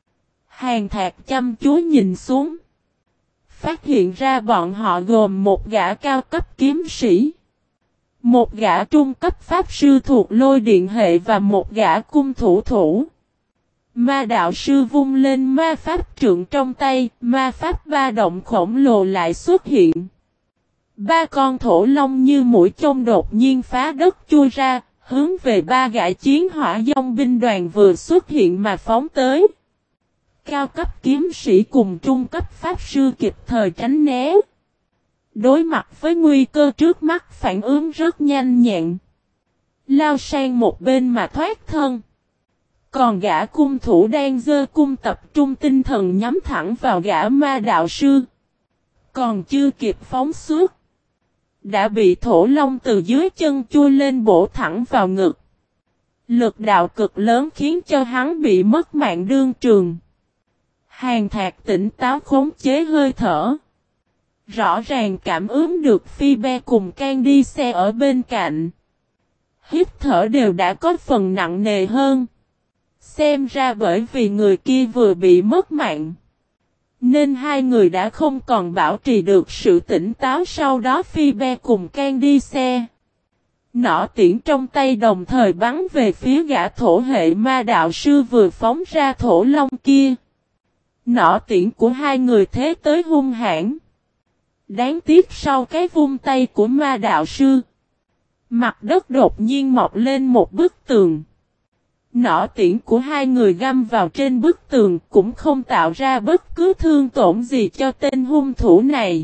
Hàn Thạc chăm chú nhìn xuống. Phát hiện ra bọn họ gồm một gã cao cấp kiếm sĩ, một gã trung cấp pháp sư thuộc lôi điện hệ và một gã cung thủ thủ. Ma đạo sư vung lên ma pháp trượng trong tay, ma pháp ba động khổng lồ lại xuất hiện. 3 con thổ long như mũi chông đột nhiên phá đất chui ra, hướng về 3 gã chiến hỏa dòng binh đoàn vừa xuất hiện mà phóng tới. Cao cấp kiếm sĩ cùng trung cấp pháp sư kịp thời tránh né. Đối mặt với nguy cơ trước mắt phản ứng rất nhanh nhẹn. Lao sang một bên mà thoát thân. Còn gã cung thủ đang giơ cung tập trung tinh thần nhắm thẳng vào gã ma đạo sư. Còn chưa kịp phóng xuất, đã bị thổ long từ dưới chân chui lên bổ thẳng vào ngực. Lực đạo cực lớn khiến cho hắn bị mất mạng đương trường. Hàn Thạc tỉnh táo khống chế hơi thở. Rõ ràng cảm ứng được Phi Be cùng Candice ở bên cạnh. Hít thở đều đã có phần nặng nề hơn. Xem ra bởi vì người kia vừa bị mất mạng, nên 2 người đã không còn bảo trì được sự tỉnh táo. Sau đó Phi Be cùng Candice, nỏ tiễn trong tay đồng thời bắn về phía gã thổ hệ ma đạo sư vừa phóng ra thổ long kia. Nỏ tiễn của 2 người thế tới hung hãn. Đáng tiếc sau cái vung tay của ma đạo sư, mặt đất đột nhiên mọc lên một bức tường. Nỏ tiễn của 2 người găm vào trên bức tường cũng không tạo ra bất cứ thương tổn gì cho tên hung thủ này.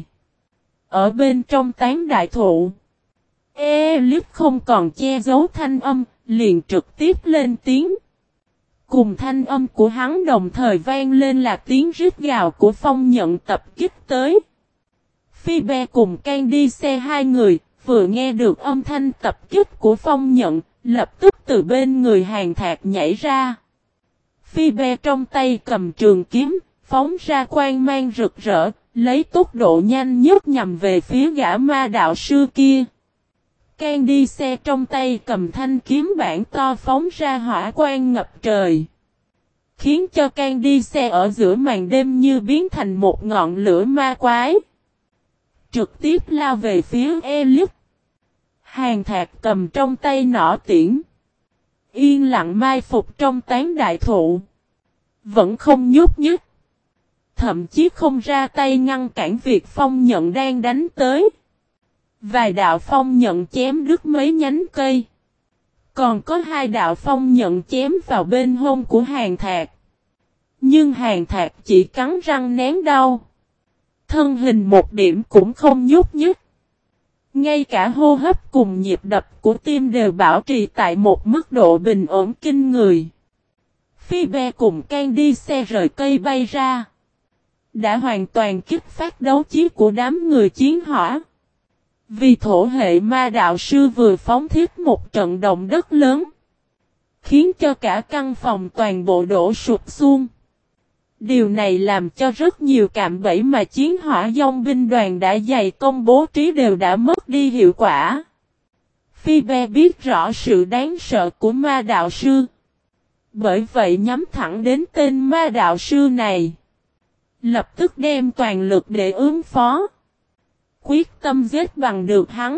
Ở bên trong tán đại thụ, Elip không còn che giấu thanh âm, liền trực tiếp lên tiếng. Cùng thanh âm của hắn đồng thời vang lên là tiếng rít gào của phong nhận tập kích tới. Phi Be cùng Candice 2 người, vừa nghe được âm thanh tập kích của phong nhận, lập tức từ bên người Hàn Thạc nhảy ra. Phi Be trong tay cầm trường kiếm, phóng ra quang mang rực rỡ, lấy tốc độ nhanh nhất nhằm về phía gã ma đạo sư kia. Candice trong tay cầm thanh kiếm bản to phóng ra hỏa quang ngập trời, khiến cho Candice ở giữa màn đêm như biến thành một ngọn lửa ma quái, trực tiếp lao về phía Elip. Hàn Thạc cầm trong tay nỏ tiễn, yên lặng mai phục trong tán đại thụ, vẫn không nhúc nhích, thậm chí không ra tay ngăn cản việc phong nhận đang đánh tới. Vài đạo phong nhận chém đứt mấy nhánh cây, còn có 2 đạo phong nhận chém vào bên hông của Hàn Thạc. Nhưng Hàn Thạc chỉ cắn răng nén đau, thân hình một điểm cũng không nhúc nhích. Ngay cả hô hấp cùng nhịp đập của tim đều bảo trì tại một mức độ bình ổn kinh người. Phi Be cùng Candice rời cây bay ra, đã hoàn toàn kích phát đấu trí của đám người chiến hỏa. Vì thổ hệ ma đạo sư vừa phóng thiết một trận động đất lớn, khiến cho cả căn phòng toàn bộ đổ sụp xuống. Điều này làm cho rất nhiều cạm bẫy mà chiến hỏa dòng binh đoàn đã dày công bố trí đều đã mất đi hiệu quả. Phi Be biết rõ sự đáng sợ của ma đạo sư. Bởi vậy nhắm thẳng đến tên ma đạo sư này. Lập tức đem toàn lực để ứng phó. Quyết tâm giết bằng được hắn.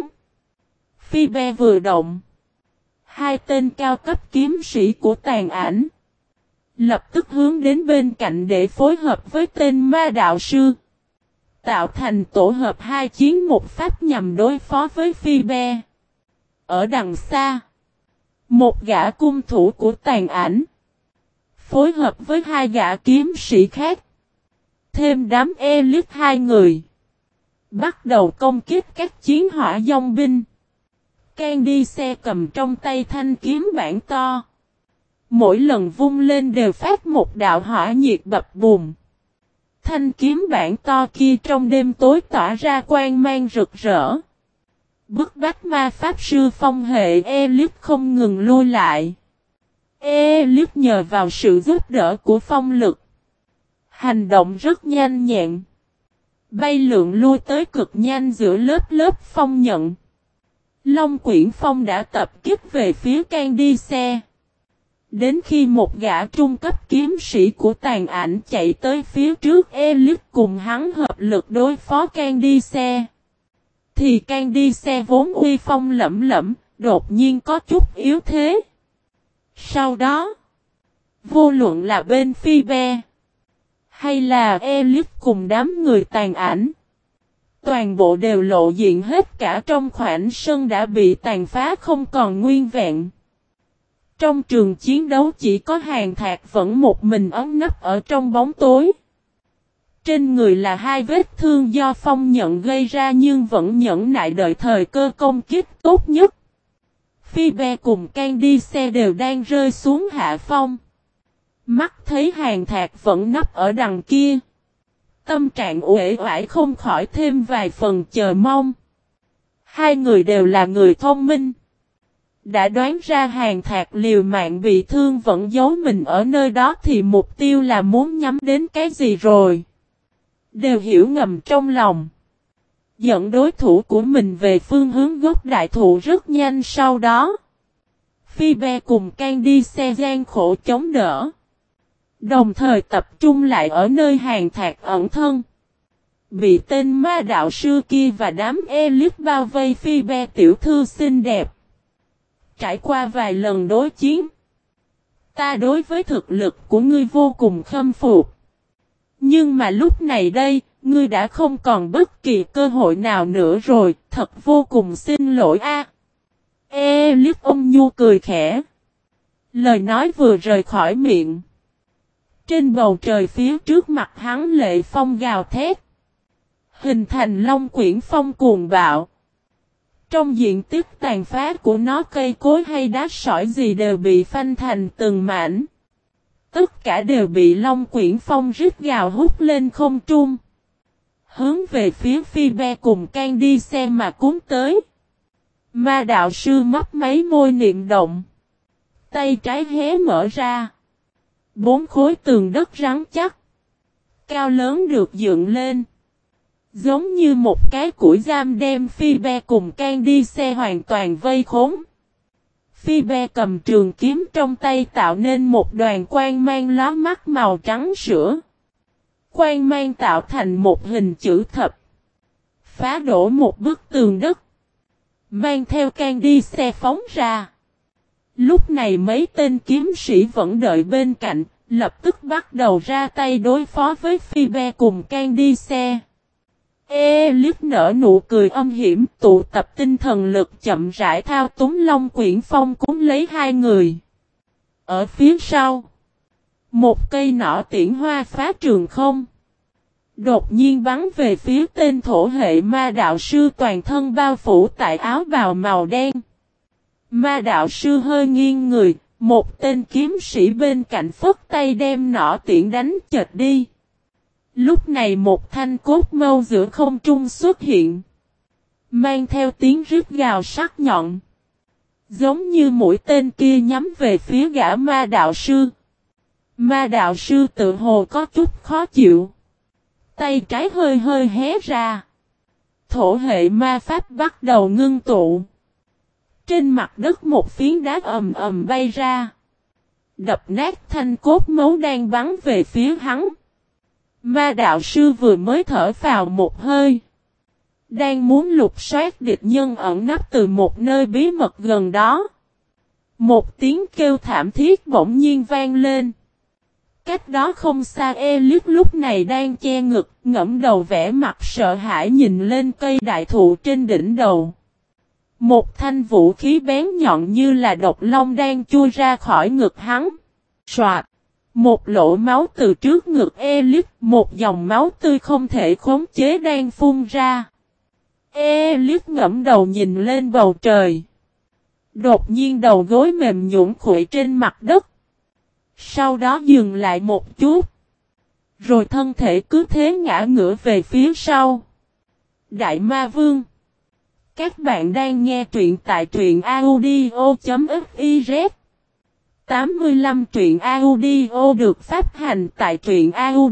Phi be vừa động. Hai tên cao cấp kiếm sĩ của tàn ảnh. Lập tức hướng đến bên cạnh để phối hợp với tên ma đạo sư. Tạo thành tổ hợp hai chiến một pháp nhằm đối phó với Phi be. Ở đằng xa. Một gã cung thủ của tàn ảnh. Phối hợp với hai gã kiếm sĩ khác. Thêm đám elite hai người. Bắt đầu công kích các chiến hỏa dòng binh. Candice cầm trong tay thanh kiếm bản to. Mỗi lần vung lên đều phát một đạo hỏa nhiệt bập bùng. Thanh kiếm bản to kia trong đêm tối tỏa ra quang mang rực rỡ. Bức bách ma pháp sư phong hệ elite không ngừng lui lại. Elite nhờ vào sự giúp đỡ của phong lực. Hành động rất nhanh nhẹn. Bay lượn lui tới cực nhanh giữa lớp phong nhận. Long Quyển Phong đã tập kích về phía Candice. Đến khi một gã trung cấp kiếm sĩ của tàn ảnh chạy tới phía trước elite cùng hắn hợp lực đối phó Candice. Thì Candice vốn uy phong lẫm lẫm, đột nhiên có chút yếu thế. Sau đó, vô luận là bên Phi be hay là elite cùng đám người tàn ảnh. Toàn bộ đều lộ diện hết cả trong khoảnh sân đã bị tàn phá không còn nguyên vẹn. Trong trường chiến đấu chỉ có Hàn Thạc vẫn một mình ẩn nấp ở trong bóng tối. Trên người là hai vết thương do phong nhận gây ra nhưng vẫn nhẫn nại đợi thời cơ công kích tốt nhất. Phi be cùng Candice đều đang rơi xuống hạ phong. Mắt thấy Hàn Thạc vẫn nấp ở đằng kia. Tâm trạng uể oải không khỏi thêm vài phần chờ mong. Hai người đều là người thông minh. Đã đoán ra Hàn Thạc liều mạng bị thương vẫn giấu mình ở nơi đó thì mục tiêu là muốn nhắm đến cái gì rồi. Đều hiểu ngầm trong lòng. Dẫn đối thủ của mình về phương hướng gốc đại thụ rất nhanh sau đó. Phi be cùng Candice gian khổ chống đỡ. Đồng thời tập trung lại ở nơi Hàn Thạc ẩn thân. Bị tên ma đạo sư kia và đám elite bao vây Phi be tiểu thư xinh đẹp. Trải qua vài lần đối chiến. Ta đối với thực lực của ngươi vô cùng khâm phục. Nhưng mà lúc này đây, ngươi đã không còn bất kỳ cơ hội nào nữa rồi, thật vô cùng xin lỗi a. Elite ôm nhu cười khẽ. Lời nói vừa rời khỏi miệng. Trên bầu trời phía trước mặt hắn lệ phong gào thét. Hình thành Long Quyển Phong cuồng bạo. Trong diện tích tàn phá của nó cây cối hay đá sỏi gì đều bị phanh thành từng mảnh. Tất cả đều bị Long Quyển Phong rít gào hút lên không trung. Hướng về phía Phi be cùng Candice mà cuốn tới. Ma đạo sư mấp máy môi niệm động. Tay trái hé mở ra. 4 khối tường đất rắn chắc. Cao lớn được dựng lên. Giống như một cái củi giam đem Phi be cùng Candice hoàn toàn vây khốn. Phi be cầm trường kiếm trong tay tạo nên một đoàn quang mang lóa mắt màu trắng sữa. Quang mang tạo thành một hình chữ thập. Phá đổ một bức tường đất. Mang theo Candice phóng ra. Lúc này mấy tên kiếm sĩ vẫn đợi bên cạnh, lập tức bắt đầu ra tay đối phó với Phi be cùng Candice. Elite nở nụ cười âm hiểm, tụ tập tinh thần lực chậm rãi thao túng Long Quyển Phong cuốn lấy hai người. Ở phía sau, một cây nỏ tiễn hoa phá trường không. Đột nhiên bắn về phía tên thổ hệ ma đạo sư toàn thân bao phủ tại áo bào màu đen. Ma đạo sư hơi nghiêng người, một tên kiếm sĩ bên cạnh phất tay đem nỏ tiễn đánh chệch đi. Lúc này một thanh cốt mâu giữa không trung xuất hiện. Mang theo tiếng rít gào sắc nhọn. Giống như mũi tên kia nhắm về phía gã ma đạo sư. Ma đạo sư tự hồ có chút khó chịu. Tay trái hơi hơi hé ra. Thổ hệ ma pháp bắt đầu ngưng tụ. Trên mặt đất một phiến đá ầm ầm bay ra. đập nát thanh cốt máu đang bắn về phía hắn. Ma đạo sư vừa mới thở phào một hơi. Đang muốn lục soát địch nhân ẩn nấp từ một nơi bí mật gần đó. Một tiếng kêu thảm thiết bỗng nhiên vang lên. Cách đó không xa Elif lúc này đang che ngực, ngẫm đầu vẻ mặt sợ hãi nhìn lên cây đại thụ trên đỉnh đầu. Một thanh vũ khí bén nhọn như là độc long đang chui ra khỏi ngực hắn. Soạt! Một lỗ máu từ trước ngực Elif, một dòng máu tươi không thể khống chế đang phun ra. Elif ngẫm đầu nhìn lên bầu trời. Đột nhiên đầu gối mềm nhũn khuỵu trên mặt đất. Sau đó dừng lại một chút. Rồi thân thể cứ thế ngã ngửa về phía sau. Đại Ma Vương. Các bạn đang nghe truyện tại truyện audio.fiz. 85 truyện audio được phát hành tại truyện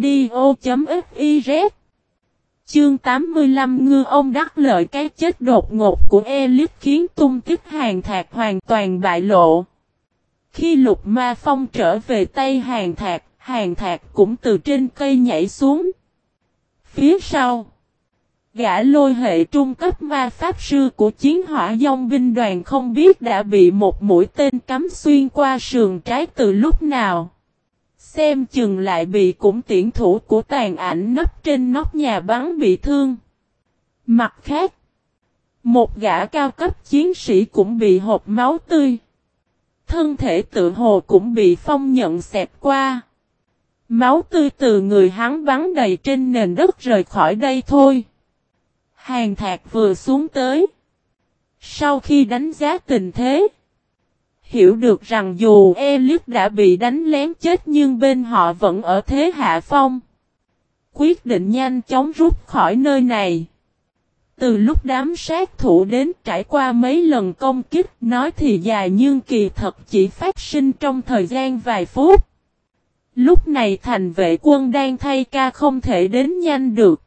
audio.fiz. Chương 85 ngư ông đắc lợi. Cái chết đột ngột của Elif khiến tung tích Hàn Thạc hoàn toàn bại lộ. Khi Lục Ma Phong trở về tay Hàn Thạc cũng từ trên cây nhảy xuống. Phía sau, gã lôi hệ trung cấp ma pháp sư của chiến hỏa dòng binh đoàn không biết đã bị một mũi tên cắm xuyên qua sườn trái từ lúc nào. Xem chừng lại bị cũng tiễn thủ của tàn ảnh nấp trên nóc nhà bắn bị thương. Mặt khác, một gã cao cấp chiến sĩ cũng bị hộc máu tươi. Thân thể tự hồ cũng bị phong nhận xẹt qua. Máu tươi từ người hắn bắn đầy trên nền đất rời khỏi đây thôi. Hàn Thạc vừa xuống tới. Sau khi đánh giá tình thế, hiểu được rằng dù Elif đã bị đánh lén chết nhưng bên họ vẫn ở thế hạ phong. Quyết định nhanh chóng rút khỏi nơi này. Từ lúc đám sát thủ đến trải qua mấy lần công kích nói thì dài nhưng kỳ thật chỉ phát sinh trong thời gian vài phút. Lúc này thành vệ quân đang thay ca không thể đến nhanh được.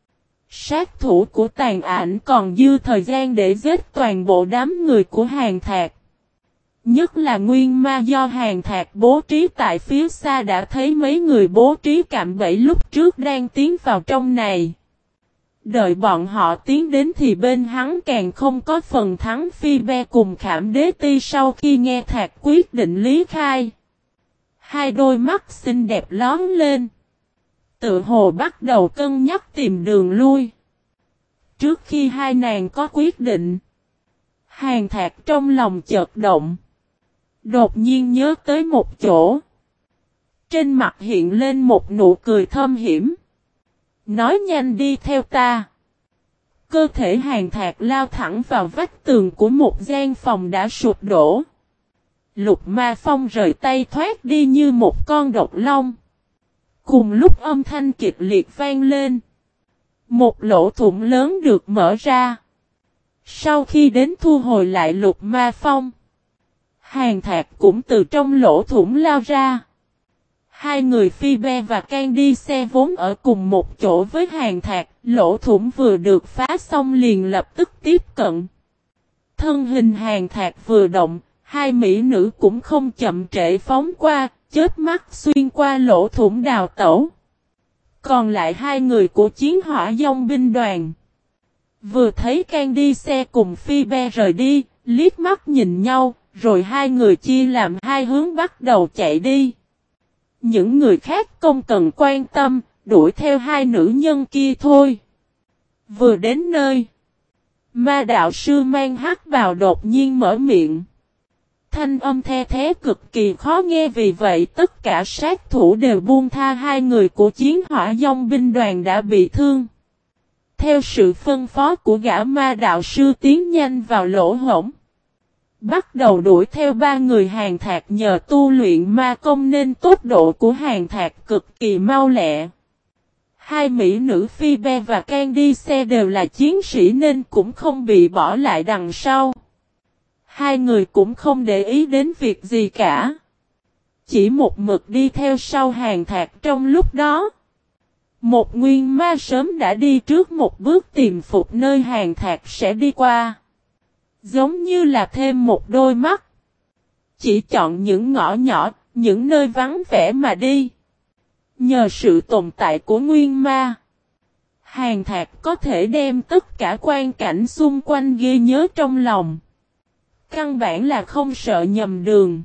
Sát thủ của tàn ảnh còn dư thời gian để giết toàn bộ đám người của Hàn Thạc. Nhất là nguyên ma do Hàn Thạc bố trí tại phía xa đã thấy mấy người bố trí cạm bẫy lúc trước đang tiến vào trong này. Đợi bọn họ tiến đến thì bên hắn càng không có phần thắng. Phi Be cùng Khảm Đế Ti sau khi nghe Thạc quyết định lý khai. Hai đôi mắt xinh đẹp lóm lên. Tự hồ bắt đầu cân nhắc tìm đường lui. Trước khi hai nàng có quyết định, Hàn Thạc trong lòng chợt động. Đột nhiên nhớ tới một chỗ. Trên mặt hiện lên một nụ cười thâm hiểm. Nói nhanh đi theo ta. Cơ thể Hàn Thạc lao thẳng vào vách tường của một gian phòng đã sụp đổ. Lục Ma Phong rời tay thoát đi như một con độc long. Cùng lúc âm thanh kịch liệt vang lên. Một lỗ thủng lớn được mở ra. Sau khi đến thu hồi lại Lục Ma Phong, Hàn Thạc cũng từ trong lỗ thủng lao ra. Hai người Phi Be và Candice vốn ở cùng một chỗ với Hàn Thạc, lỗ thủng vừa được phá xong liền lập tức tiếp cận. Thân hình Hàn Thạc vừa động, hai mỹ nữ cũng không chậm trễ phóng qua, chớp mắt xuyên qua lỗ thủng đào tẩu. Còn lại hai người của chiến hỏa dòng binh đoàn. Vừa thấy Candice cùng Phi Be rời đi, liếc mắt nhìn nhau, rồi hai người chia làm hai hướng bắt đầu chạy đi. Những người khác không cần quan tâm, đuổi theo hai nữ nhân kia thôi. Vừa đến nơi, ma đạo sư mang hắc bào đột nhiên mở miệng. Thanh âm the thế cực kỳ khó nghe, vì vậy tất cả sát thủ đều buông tha hai người của chiến hỏa dòng binh đoàn đã bị thương. Theo sự phân phó của gã ma đạo sư tiến nhanh vào lỗ hổng. Bắt đầu đuổi theo ba người Hàn Thạc, nhờ tu luyện ma công nên tốc độ của Hàn Thạc cực kỳ mau lẹ. Hai mỹ nữ Phi Be và Candice đều là chiến sĩ nên cũng không bị bỏ lại đằng sau. Hai người cũng không để ý đến việc gì cả. Chỉ một mực đi theo sau Hàn Thạc. Trong lúc đó, một nguyên ma sớm đã đi trước một bước tìm phục nơi Hàn Thạc sẽ đi qua. Giống như là thêm một đôi mắt. Chỉ chọn những ngõ nhỏ, những nơi vắng vẻ mà đi. Nhờ sự tồn tại của nguyên ma, Hàn Thạc có thể đem tất cả quan cảnh xung quanh ghi nhớ trong lòng. Căn bản là không sợ nhầm đường.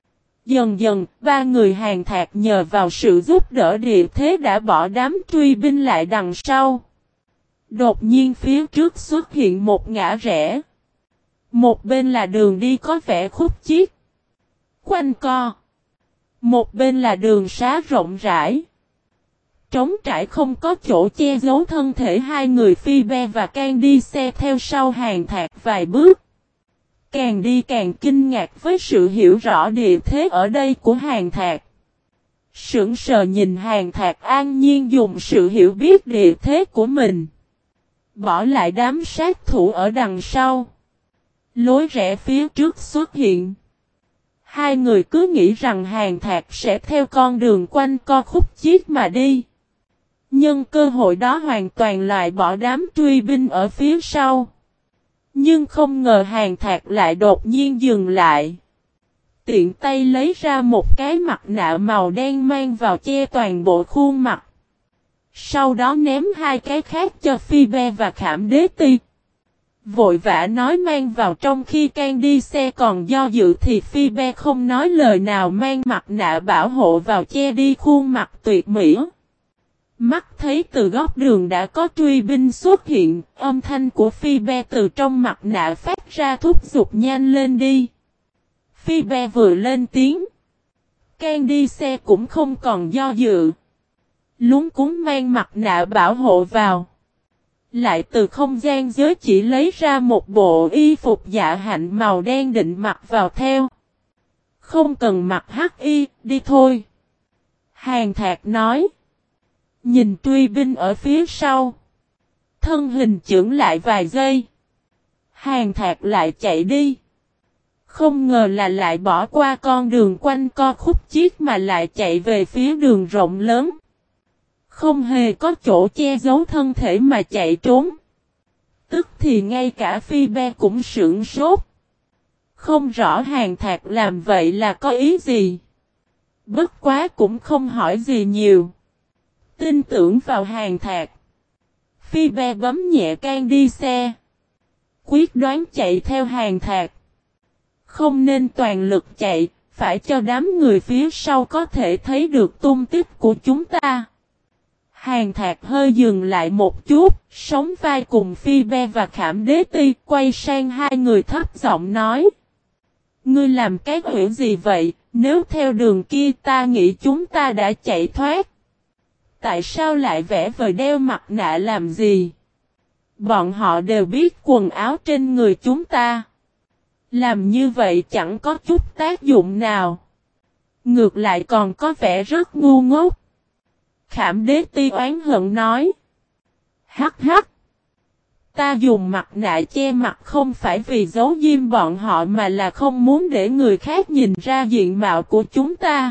Dần dần, ba người Hàn Thạc nhờ vào sự giúp đỡ địa thế đã bỏ đám truy binh lại đằng sau. Đột nhiên phía trước xuất hiện một ngã rẽ. Một bên là đường đi có vẻ khúc chiết, quanh co. Một bên là đường xá rộng rãi, trống trải không có chỗ che giấu thân thể. Hai người Phi-be và Can đi xe theo sau Hàn Thạc vài bước. Càng đi càng kinh ngạc với sự hiểu rõ địa thế ở đây của Hàn Thạc. Sững sờ nhìn Hàn Thạc an nhiên dùng sự hiểu biết địa thế của mình, bỏ lại đám sát thủ ở đằng sau. Lối rẽ phía trước xuất hiện. Hai người cứ nghĩ rằng Hàn Thạc sẽ theo con đường quanh co khúc chiết mà đi. Nhân cơ hội đó hoàn toàn loại bỏ đám truy binh ở phía sau. Nhưng không ngờ Hàn Thạc lại đột nhiên dừng lại. Tiện tay lấy ra một cái mặt nạ màu đen mang vào che toàn bộ khuôn mặt. Sau đó ném hai cái khác cho Phi-be và Khảm Đế Ti. Vội vã nói mang vào, trong khi Can đi xe còn do dự thì Phi-be không nói lời nào mang mặt nạ bảo hộ vào che đi khuôn mặt tuyệt mỹ. Mắt thấy từ góc đường đã có truy binh xuất hiện, âm thanh của Phi-be từ trong mặt nạ phát ra thúc giục nhanh lên đi. Phi-be vừa lên tiếng, Can đi xe cũng không còn do dự. Lúng cuống mang mặt nạ bảo hộ vào. Lại từ không gian giới chỉ lấy ra một bộ y phục dạ hạnh màu đen định mặc vào theo. Không cần mặc hắc y, đi thôi. Hàn Thạc nói. Nhìn truy binh ở phía sau. Thân hình chững lại vài giây. Hàn Thạc lại chạy đi. Không ngờ là lại bỏ qua con đường quanh co khúc chiết mà lại chạy về phía đường rộng lớn. Không hề có chỗ che giấu thân thể mà chạy trốn. Tức thì ngay cả Phi-be cũng sửng sốt. Không rõ Hàn Thạc làm vậy là có ý gì. Bất quá cũng không hỏi gì nhiều. Tin tưởng vào Hàn Thạc. Phi-be bấm nhẹ can đi xe. Quyết đoán chạy theo Hàn Thạc. Không nên toàn lực chạy, phải cho đám người phía sau có thể thấy được tung tích của chúng ta. Hàn Thạc hơi dừng lại một chút, sóng vai cùng Phi-be và Khảm Đế Ti, quay sang hai người thấp giọng nói. Ngươi làm cái quỷ gì vậy, nếu theo đường kia ta nghĩ chúng ta đã chạy thoát. Tại sao lại vẽ vời đeo mặt nạ làm gì? Bọn họ đều biết quần áo trên người chúng ta. Làm như vậy chẳng có chút tác dụng nào. Ngược lại còn có vẻ rất ngu ngốc. Khảm Đế Ti oán hận nói. Hắc hắc. Ta dùng mặt nạ che mặt không phải vì giấu diêm bọn họ mà là không muốn để người khác nhìn ra diện mạo của chúng ta.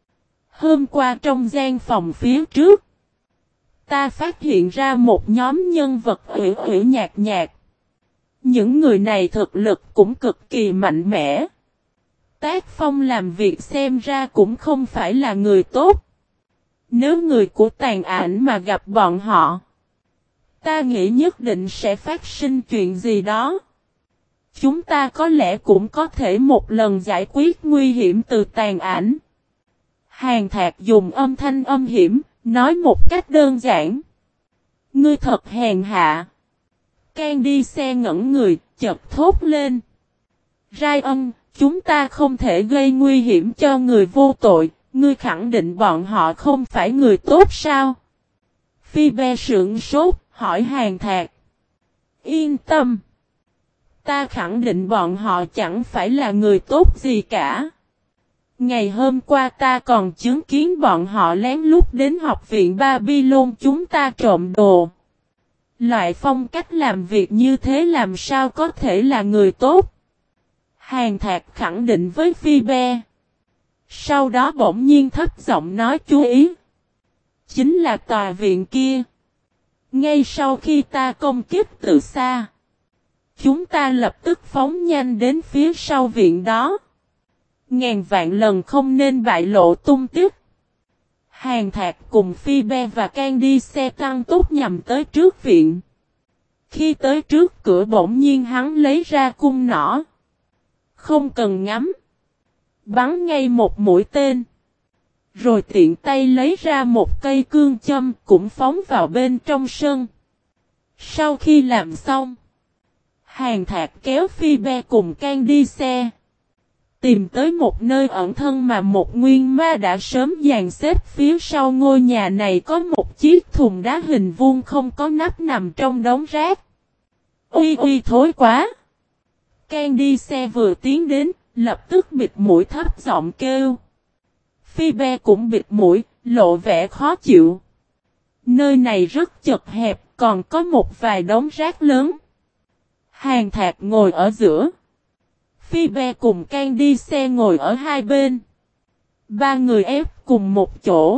Hôm qua trong gian phòng phía trước, ta phát hiện ra một nhóm nhân vật ủy ủy nhạt nhạt. Những người này thực lực cũng cực kỳ mạnh mẽ. Tác phong làm việc xem ra cũng không phải là người tốt. Nếu người của Tàn Ảnh mà gặp bọn họ, ta nghĩ nhất định sẽ phát sinh chuyện gì đó. Chúng ta có lẽ cũng có thể một lần giải quyết nguy hiểm từ Tàn Ảnh. Hàn Thạc dùng âm thanh âm hiểm, nói một cách đơn giản. Ngươi thật hèn hạ. Can đi xe ngẩn người, chợt thốt lên. Rai ân, chúng ta không thể gây nguy hiểm cho người vô tội, ngươi khẳng định bọn họ không phải người tốt sao? Phi-be sững sốt, hỏi Hàn Thạc. Yên tâm. Ta khẳng định bọn họ chẳng phải là người tốt gì cả. Ngày hôm qua ta còn chứng kiến bọn họ lén lút đến học viện Babylon chúng ta trộm đồ. Loại phong cách làm việc như thế làm sao có thể là người tốt? Hàn Thạc khẳng định với Phi-be. Sau đó bỗng nhiên thấp giọng nói chú ý. Chính là tòa viện kia. Ngay sau khi ta công kích từ xa, chúng ta lập tức phóng nhanh đến phía sau viện đó. ngàn vạn lần không nên bại lộ tung tích. Hàn Thạc cùng Phi Be và Candy xe tăng tốc nhằm tới trước viện. Khi tới trước cửa bỗng nhiên hắn lấy ra cung nỏ. Không cần ngắm. Bắn ngay một mũi tên. Rồi tiện tay lấy ra một cây cương châm cũng phóng vào bên trong sân. Sau khi làm xong, Hàn Thạc kéo Phi Be cùng Candy xe. Tìm tới một nơi ẩn thân mà một nguyên ma đã sớm dàn xếp phía sau ngôi nhà này có một chiếc thùng đá hình vuông không có nắp nằm trong đống rác. Ui ui thối quá! Candy xe vừa tiến đến, lập tức bịt mũi thấp giọng kêu. Phi Be cũng bịt mũi, lộ vẻ khó chịu. Nơi này rất chật hẹp, còn có một vài đống rác lớn. Hàn Thạc ngồi ở giữa. Phi Be cùng Candy xe ngồi ở hai bên. Ba người ép cùng một chỗ.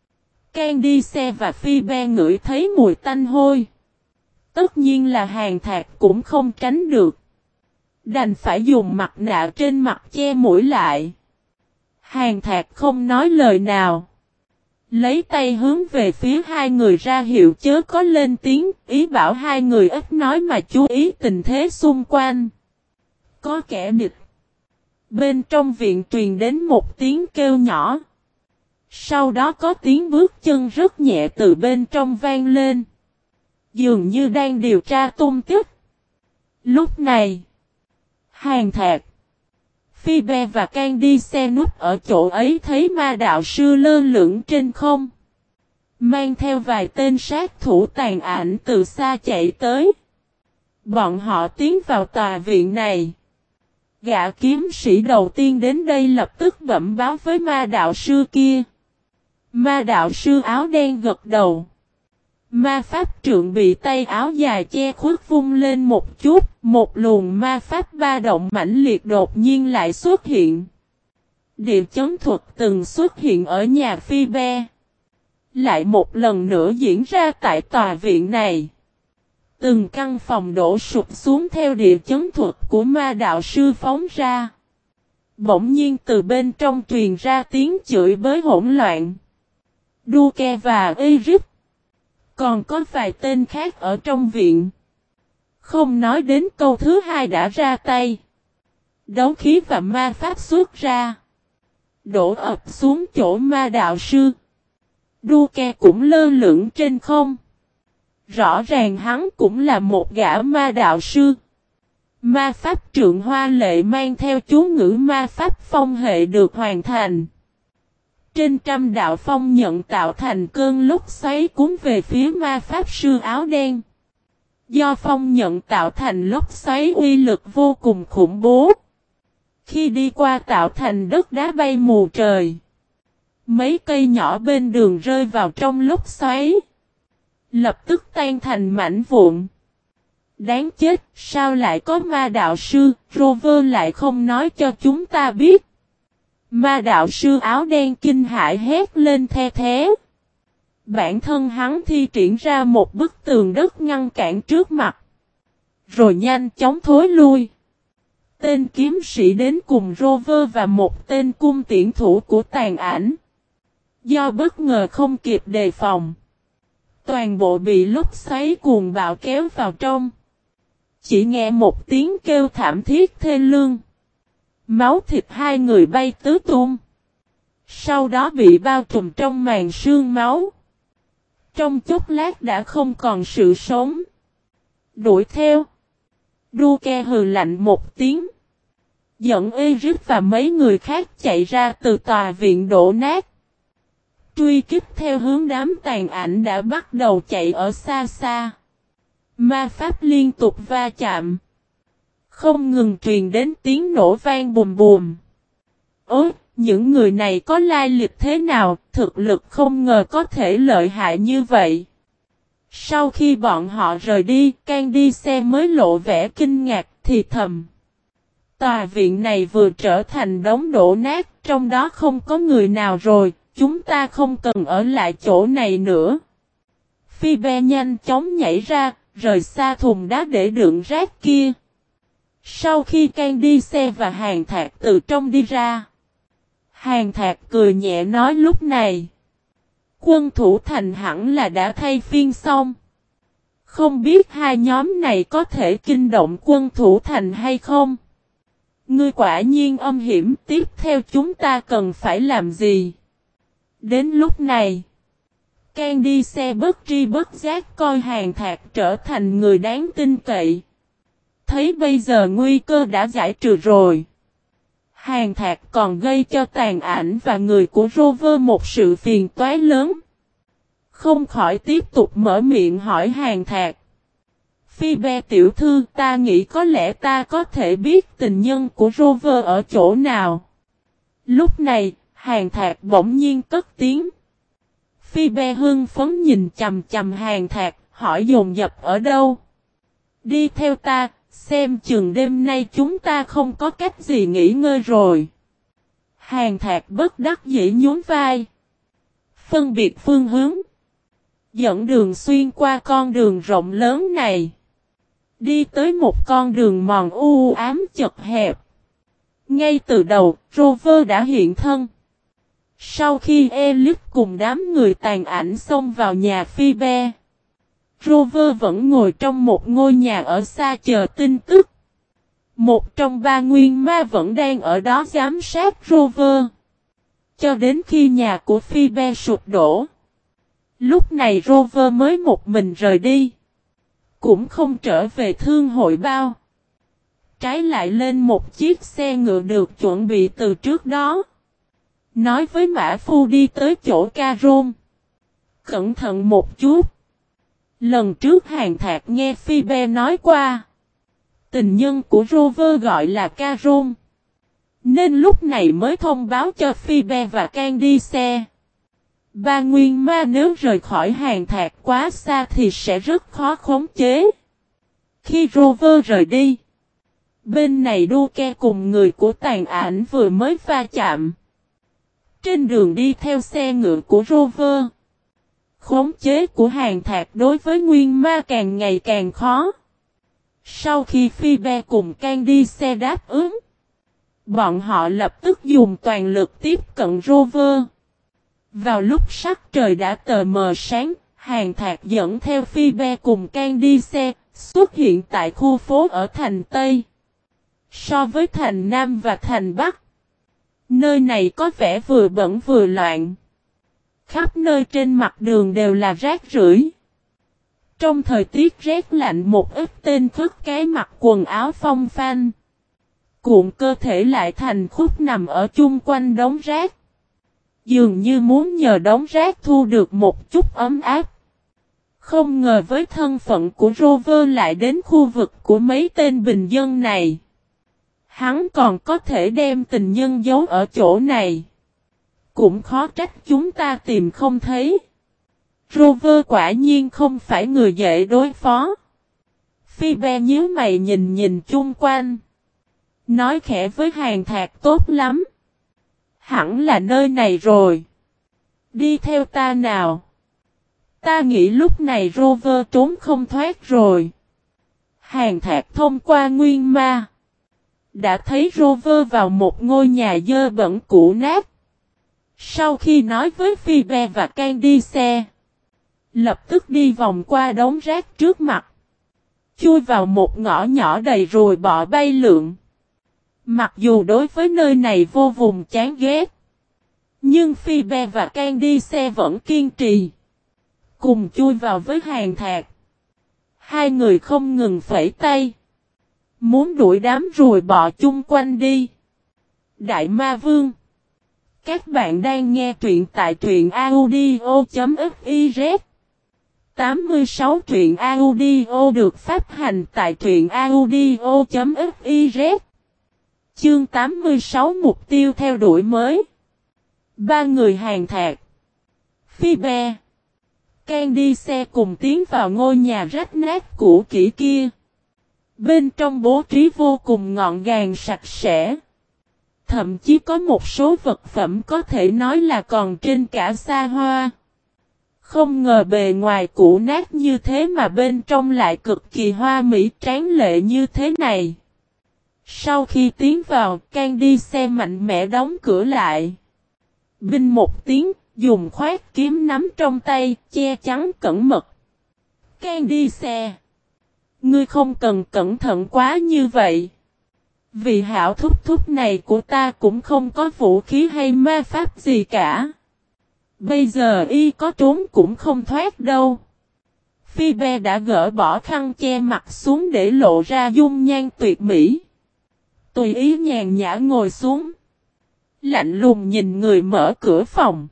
Candy xe và Phi Be ngửi thấy mùi tanh hôi. Tất nhiên là Hàn Thạc cũng không tránh được. Đành phải dùng mặt nạ trên mặt che mũi lại. Hàn Thạc không nói lời nào. Lấy tay hướng về phía hai người ra hiệu chớ có lên tiếng, ý bảo hai người ít nói mà chú ý tình thế xung quanh. Có kẻ địch. Bên trong viện truyền đến một tiếng kêu nhỏ. Sau đó có tiếng bước chân rất nhẹ từ bên trong vang lên. Dường như đang điều tra tung tích. Lúc này, Hàn Thạc, Phi Be và Candy xe núp ở chỗ ấy thấy ma đạo sư lơ lửng trên không. Mang theo vài tên sát thủ tàn ảnh từ xa chạy tới. Bọn họ tiến vào tòa viện này. Gã kiếm sĩ đầu tiên đến đây lập tức bẩm báo với ma đạo sư kia. Ma đạo sư áo đen gật đầu. Ma pháp trượng bị tay áo dài che khuất vung lên một chút, một luồng ma pháp ba động mãnh liệt đột nhiên lại xuất hiện. Địa chấn thuật từng xuất hiện ở nhà Phi Be. Lại một lần nữa diễn ra tại tòa viện này. Từng căn phòng đổ sụp xuống theo địa chấn thuật của ma đạo sư phóng ra. Bỗng nhiên từ bên trong truyền ra tiếng chửi bới hỗn loạn. Duke và Eric. Còn có vài tên khác ở trong viện. Không nói đến câu thứ hai đã ra tay. Đấu khí và ma pháp xuất ra. Đổ ập xuống chỗ ma đạo sư. Duke cũng lơ lửng trên không. Rõ ràng hắn cũng là một gã ma đạo sư. Ma pháp trượng hoa lệ mang theo chú ngữ ma pháp phong hệ được hoàn thành. Trên trăm đạo phong nhận tạo thành cơn lốc xoáy cuốn về phía ma pháp sư áo đen. Do phong nhận tạo thành lốc xoáy uy lực vô cùng khủng bố. Khi đi qua tạo thành đất đá bay mù trời. Mấy cây nhỏ bên đường rơi vào trong lốc xoáy. Lập tức tan thành mảnh vụn. Đáng chết, sao lại có ma đạo sư, Rover lại không nói cho chúng ta biết. Ma đạo sư áo đen kinh hãi hét lên the thế. Bản thân hắn thi triển ra một bức tường đất ngăn cản trước mặt. Rồi nhanh chóng thối lui. Tên kiếm sĩ đến cùng Rover và một tên cung tiễn thủ của tàn ảnh. Do bất ngờ không kịp đề phòng. Toàn bộ bị lốc xoáy cuồng bạo kéo vào trong. Chỉ nghe một tiếng kêu thảm thiết thê lương. Máu thịt hai người bay tứ tung. Sau đó bị bao trùm trong màn sương máu. Trong chốc lát đã không còn sự sống. Đuổi theo. Duke hừ lạnh một tiếng. Dẫn Eric và mấy người khác chạy ra từ tòa viện đổ nát. Truy kích theo hướng đám tàn ảnh đã bắt đầu chạy ở xa xa. Ma pháp liên tục va chạm. Không ngừng truyền đến tiếng nổ vang bùm bùm. Ôi, những người này có lai lịch thế nào, thực lực không ngờ có thể lợi hại như vậy. Sau khi bọn họ rời đi, Candy xe mới lộ vẻ kinh ngạc, thì thầm. Tòa viện này vừa trở thành đống đổ nát, trong đó không có người nào rồi, chúng ta không cần ở lại chỗ này nữa. Phi Be nhanh chóng nhảy ra, rời xa thùng đá để đựng rác kia. Sau khi Candy xe và Hàn Thạc từ trong đi ra, Hàng Thạc cười nhẹ nói lúc này. Quân thủ thành hẳn là đã thay phiên xong. Không biết hai nhóm này có thể kinh động quân thủ thành hay không? Ngươi quả nhiên âm hiểm, tiếp theo chúng ta cần phải làm gì? Đến lúc này, Candice bất tri bất giác coi Hàng Thạc trở thành người đáng tin cậy. Thấy bây giờ nguy cơ đã giải trừ rồi. Hàng Thạc còn gây cho Tàn Ảnh và người của Rover một sự phiền toái lớn. Không khỏi tiếp tục mở miệng hỏi Hàng Thạc. Phoebe tiểu thư, ta nghĩ có lẽ ta có thể biết tình nhân của Rover ở chỗ nào. Lúc này, Hàng Thạc bỗng nhiên cất tiếng. Phoebe hưng phấn nhìn chằm chằm Hàng Thạc, hỏi dồn dập ở đâu. Đi theo ta, xem chừng đêm nay chúng ta không có cách gì nghỉ ngơi rồi. Hàng Thạc bất đắc dĩ nhún vai. Phân biệt phương hướng. Dẫn đường xuyên qua con đường rộng lớn này. Đi tới một con đường mòn u ám chật hẹp. Ngay từ đầu, Rover đã hiện thân. Sau khi Elif cùng đám người Tàn Ảnh xông vào nhà Phoebe, Rover vẫn ngồi trong một ngôi nhà ở xa chờ tin tức. Một trong ba nguyên ma vẫn đang ở đó giám sát Rover. Cho đến khi nhà của Phoebe sụp đổ. Lúc này Rover mới một mình rời đi. Cũng không trở về thương hội bao. Trái lại lên một chiếc xe ngựa được chuẩn bị từ trước đó. Nói với mã phu đi tới chỗ Caron. Cẩn thận một chút. Lần trước Hàng Thạc nghe Phoebe nói qua. Tình nhân của Rover gọi là Caron. Nên lúc này mới thông báo cho Phoebe và Candice. Ba nguyên ma nếu rời khỏi Hàng Thạc quá xa thì sẽ rất khó khống chế. Khi Rover rời đi. Bên này Duke cùng người của Tàn Ảnh vừa mới va chạm. Trên đường đi theo xe ngựa của Rover. Khống chế của Hàng Thạc đối với nguyên ma càng ngày càng khó. Sau khi Phoebe cùng Candice đáp ứng. Bọn họ lập tức dùng toàn lực tiếp cận Rover. Vào lúc sắc trời đã tờ mờ sáng, Hàng Thạc dẫn theo Phoebe cùng Candice xuất hiện tại khu phố ở thành Tây. So với thành Nam và thành Bắc, nơi này có vẻ vừa bẩn vừa loạn. Khắp nơi trên mặt đường đều là rác rưởi. Trong thời tiết rét lạnh một ít tên khất cái mặc quần áo phong phanh. Cuộn cơ thể lại thành khúc nằm ở chung quanh đống rác. Dường như muốn nhờ đống rác thu được một chút ấm áp. Không ngờ với thân phận của Rover lại đến khu vực của mấy tên bình dân này. Hắn còn có thể đem tình nhân giấu ở chỗ này. Cũng khó trách chúng ta tìm không thấy. Rover quả nhiên không phải người dễ đối phó. Phoebe nhíu mày nhìn nhìn chung quanh. Nói khẽ với Hàng Thạc tốt lắm. Hẳn là nơi này rồi. Đi theo ta nào. Ta nghĩ lúc này Rover trốn không thoát rồi. Hàng Thạc thông qua nguyên ma. Đã thấy Rover vào một ngôi nhà dơ bẩn cũ nát. Sau khi nói với Phoebe và Candice. Lập tức đi vòng qua đống rác trước mặt. Chui vào một ngõ nhỏ đầy ruồi bọ bay lượn. Mặc dù đối với nơi này vô vùng chán ghét. Nhưng Phoebe và Candice vẫn kiên trì. Cùng chui vào với Hàng Thạc. Hai người không ngừng phẩy tay. Muốn đuổi đám ruồi bọ chung quanh đi. Đại Ma Vương. Các bạn đang nghe truyện tại truyện audio.fiz. 86 truyện audio được phát hành tại truyện audio.fiz. Chương 86 mục tiêu theo đuổi mới. Ba người Hàng Thạc, Phoebe, Candice cùng tiến vào ngôi nhà rách nát cũ kỹ kia. Bên trong bố trí vô cùng gọn gàng sạch sẽ. Thậm chí có một số vật phẩm có thể nói là còn trên cả xa hoa. Không ngờ bề ngoài cũ nát như thế mà bên trong lại cực kỳ hoa mỹ tráng lệ như thế này. Sau khi tiến vào, Candice mạnh mẽ đóng cửa lại. Binh một tiếng, dùng khoét kiếm nắm trong tay, che chắn cẩn mật. Candice, ngươi không cần cẩn thận quá như vậy. Vì hảo thúc thúc này của ta cũng không có vũ khí hay ma pháp gì cả. Bây giờ y có trốn cũng không thoát đâu. Phoebe đã gỡ bỏ khăn che mặt xuống để lộ ra dung nhan tuyệt mỹ. Tùy ý nhàn nhã ngồi xuống. Lạnh lùng nhìn người mở cửa phòng.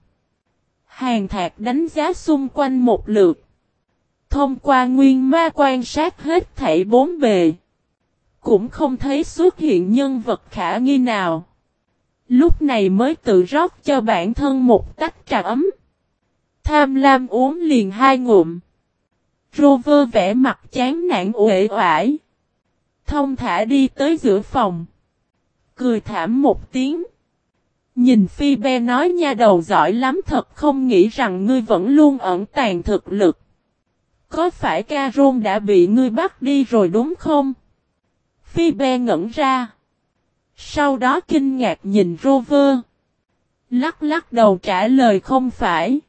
Hàn Thạc đánh giá xung quanh một lượt. Thông qua nguyên ma quan sát hết thảy bốn bề. Cũng không thấy xuất hiện nhân vật khả nghi nào. Lúc này mới tự rót cho bản thân một tách trà ấm. Tham lam uống liền 2 ngụm. Rover vẽ mặt chán nản uể oải. Thông thả đi tới giữa phòng. Cười thảm một tiếng. Nhìn Phoebe nói nha đầu giỏi lắm, thật không nghĩ rằng ngươi vẫn luôn ẩn tàng thực lực. Có phải Caron đã bị ngươi bắt đi rồi đúng không? Phoebe ngẩn ra. Sau đó kinh ngạc nhìn Rover. Lắc lắc đầu trả lời không phải.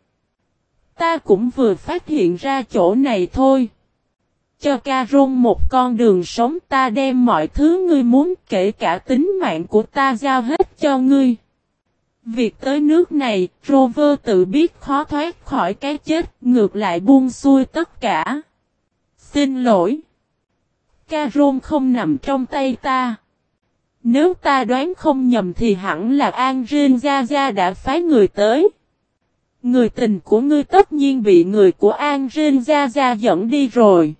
Ta cũng vừa phát hiện ra chỗ này thôi. Cho Caron một con đường sống, ta đem mọi thứ ngươi muốn, kể cả tính mạng của ta giao hết cho ngươi. Việc tới nước này, Rover tự biết khó thoát khỏi cái chết, ngược lại buông xuôi tất cả. Xin lỗi. Caron không nằm trong tay ta. Nếu ta đoán không nhầm thì hẳn là Angel Gia Gia đã phái người tới. Người tình của ngươi tất nhiên bị người của Angel Gia Gia dẫn đi rồi.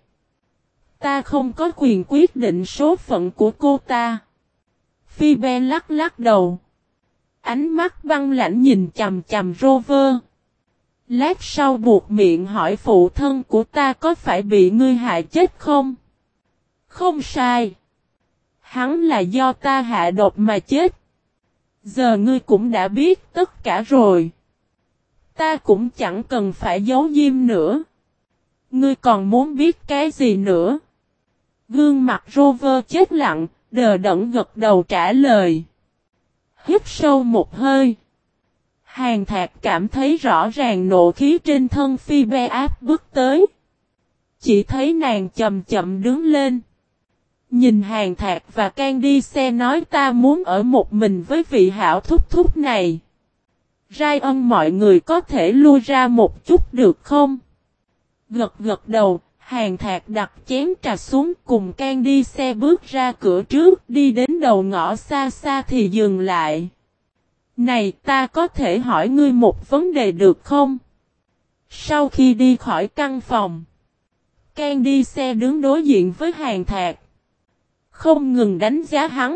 Ta không có quyền quyết định số phận của cô ta. Phoebe lắc lắc đầu. Ánh mắt băng lãnh nhìn chằm chằm Rover. Lát sau buộc miệng hỏi phụ thân của ta có phải bị ngươi hại chết không? Không sai. Hắn là do ta hạ độc mà chết. Giờ ngươi cũng đã biết tất cả rồi. Ta cũng chẳng cần phải giấu diêm nữa. Ngươi còn muốn biết cái gì nữa? Gương mặt Rover chết lặng, đờ đẫn gật đầu trả lời. Hít sâu một hơi. Hàn Thạc cảm thấy rõ ràng nộ khí trên thân Phoebe áp bức tới. Chỉ thấy nàng chậm chậm đứng lên. Nhìn Hàn Thạc và Candice nói ta muốn ở một mình với vị hảo thúc thúc này. Ryan mọi người có thể lui ra một chút được không? Gật gật đầu, Hàn Thạc đặt chén trà xuống cùng Candice bước ra cửa trước, đi đến đầu ngõ xa xa thì dừng lại. Này, ta có thể hỏi ngươi một vấn đề được không? Sau khi đi khỏi căn phòng, Candice đứng đối diện với Hàn Thạc. Không ngừng đánh giá hắn.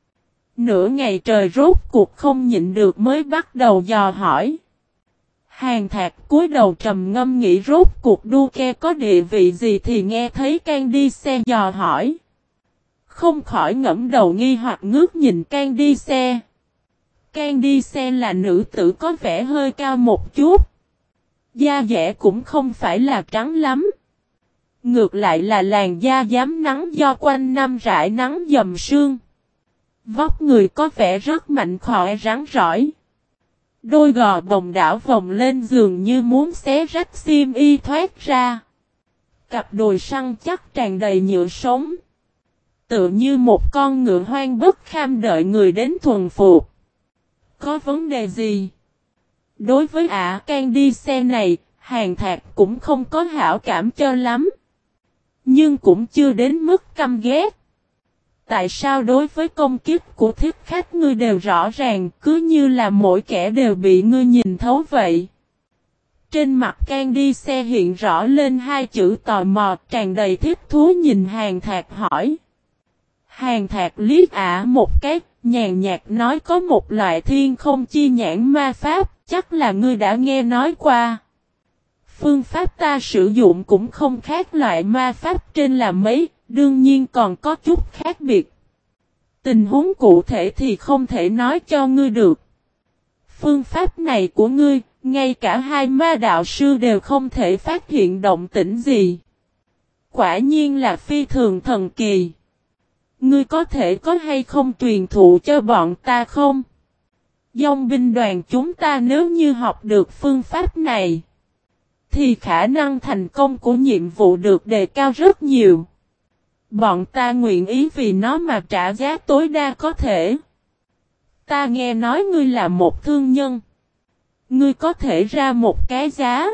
Nửa ngày trời rốt cuộc không nhịn được mới bắt đầu dò hỏi. Hàn Thạc cúi đầu trầm ngâm nghĩ rốt cuộc Duke có địa vị gì thì nghe thấy Candice dò hỏi. Không khỏi ngẫm đầu nghi hoặc ngước nhìn Candice. Candice là nữ tử có vẻ hơi cao một chút. Da dẻ cũng không phải là trắng lắm. Ngược lại là làn da dám nắng do quanh năm rải nắng dầm sương. Vóc người có vẻ rất mạnh khỏe rắn rỏi. Đôi gò bồng đảo vòng lên giường như muốn xé rách xiêm y thoát ra. Cặp đùi săn chắc tràn đầy nhựa sống. Tựa như một con ngựa hoang bất kham đợi người đến thuần phục. Có vấn đề gì? Đối với Candice này, Hàn Thạc cũng không có hảo cảm cho lắm. Nhưng cũng chưa đến mức căm ghét. Tại sao đối với công kích của thích khách ngươi đều rõ ràng, cứ như là mỗi kẻ đều bị ngươi nhìn thấu vậy? Trên mặt Candice hiện rõ lên 2 chữ tò mò, tràn đầy thích thú nhìn Hàn Thạc hỏi. Hàn Thạc liếc một cái, nhàn nhạt nói có một loại thiên không chi nhãn ma pháp, chắc là ngươi đã nghe nói qua. Phương pháp ta sử dụng cũng không khác loại ma pháp trên là mấy, đương nhiên còn có chút khác biệt. Tình huống cụ thể thì không thể nói cho ngươi được. Phương pháp này của ngươi, ngay cả 2 ma đạo sư đều không thể phát hiện động tĩnh gì. Quả nhiên là phi thường thần kỳ. Ngươi có thể có hay không truyền thụ cho bọn ta không? Dòng binh đoàn chúng ta nếu như học được phương pháp này, thì khả năng thành công của nhiệm vụ được đề cao rất nhiều. Bọn ta nguyện ý vì nó mà trả giá tối đa có thể. Ta nghe nói ngươi là một thương nhân. Ngươi có thể ra một cái giá.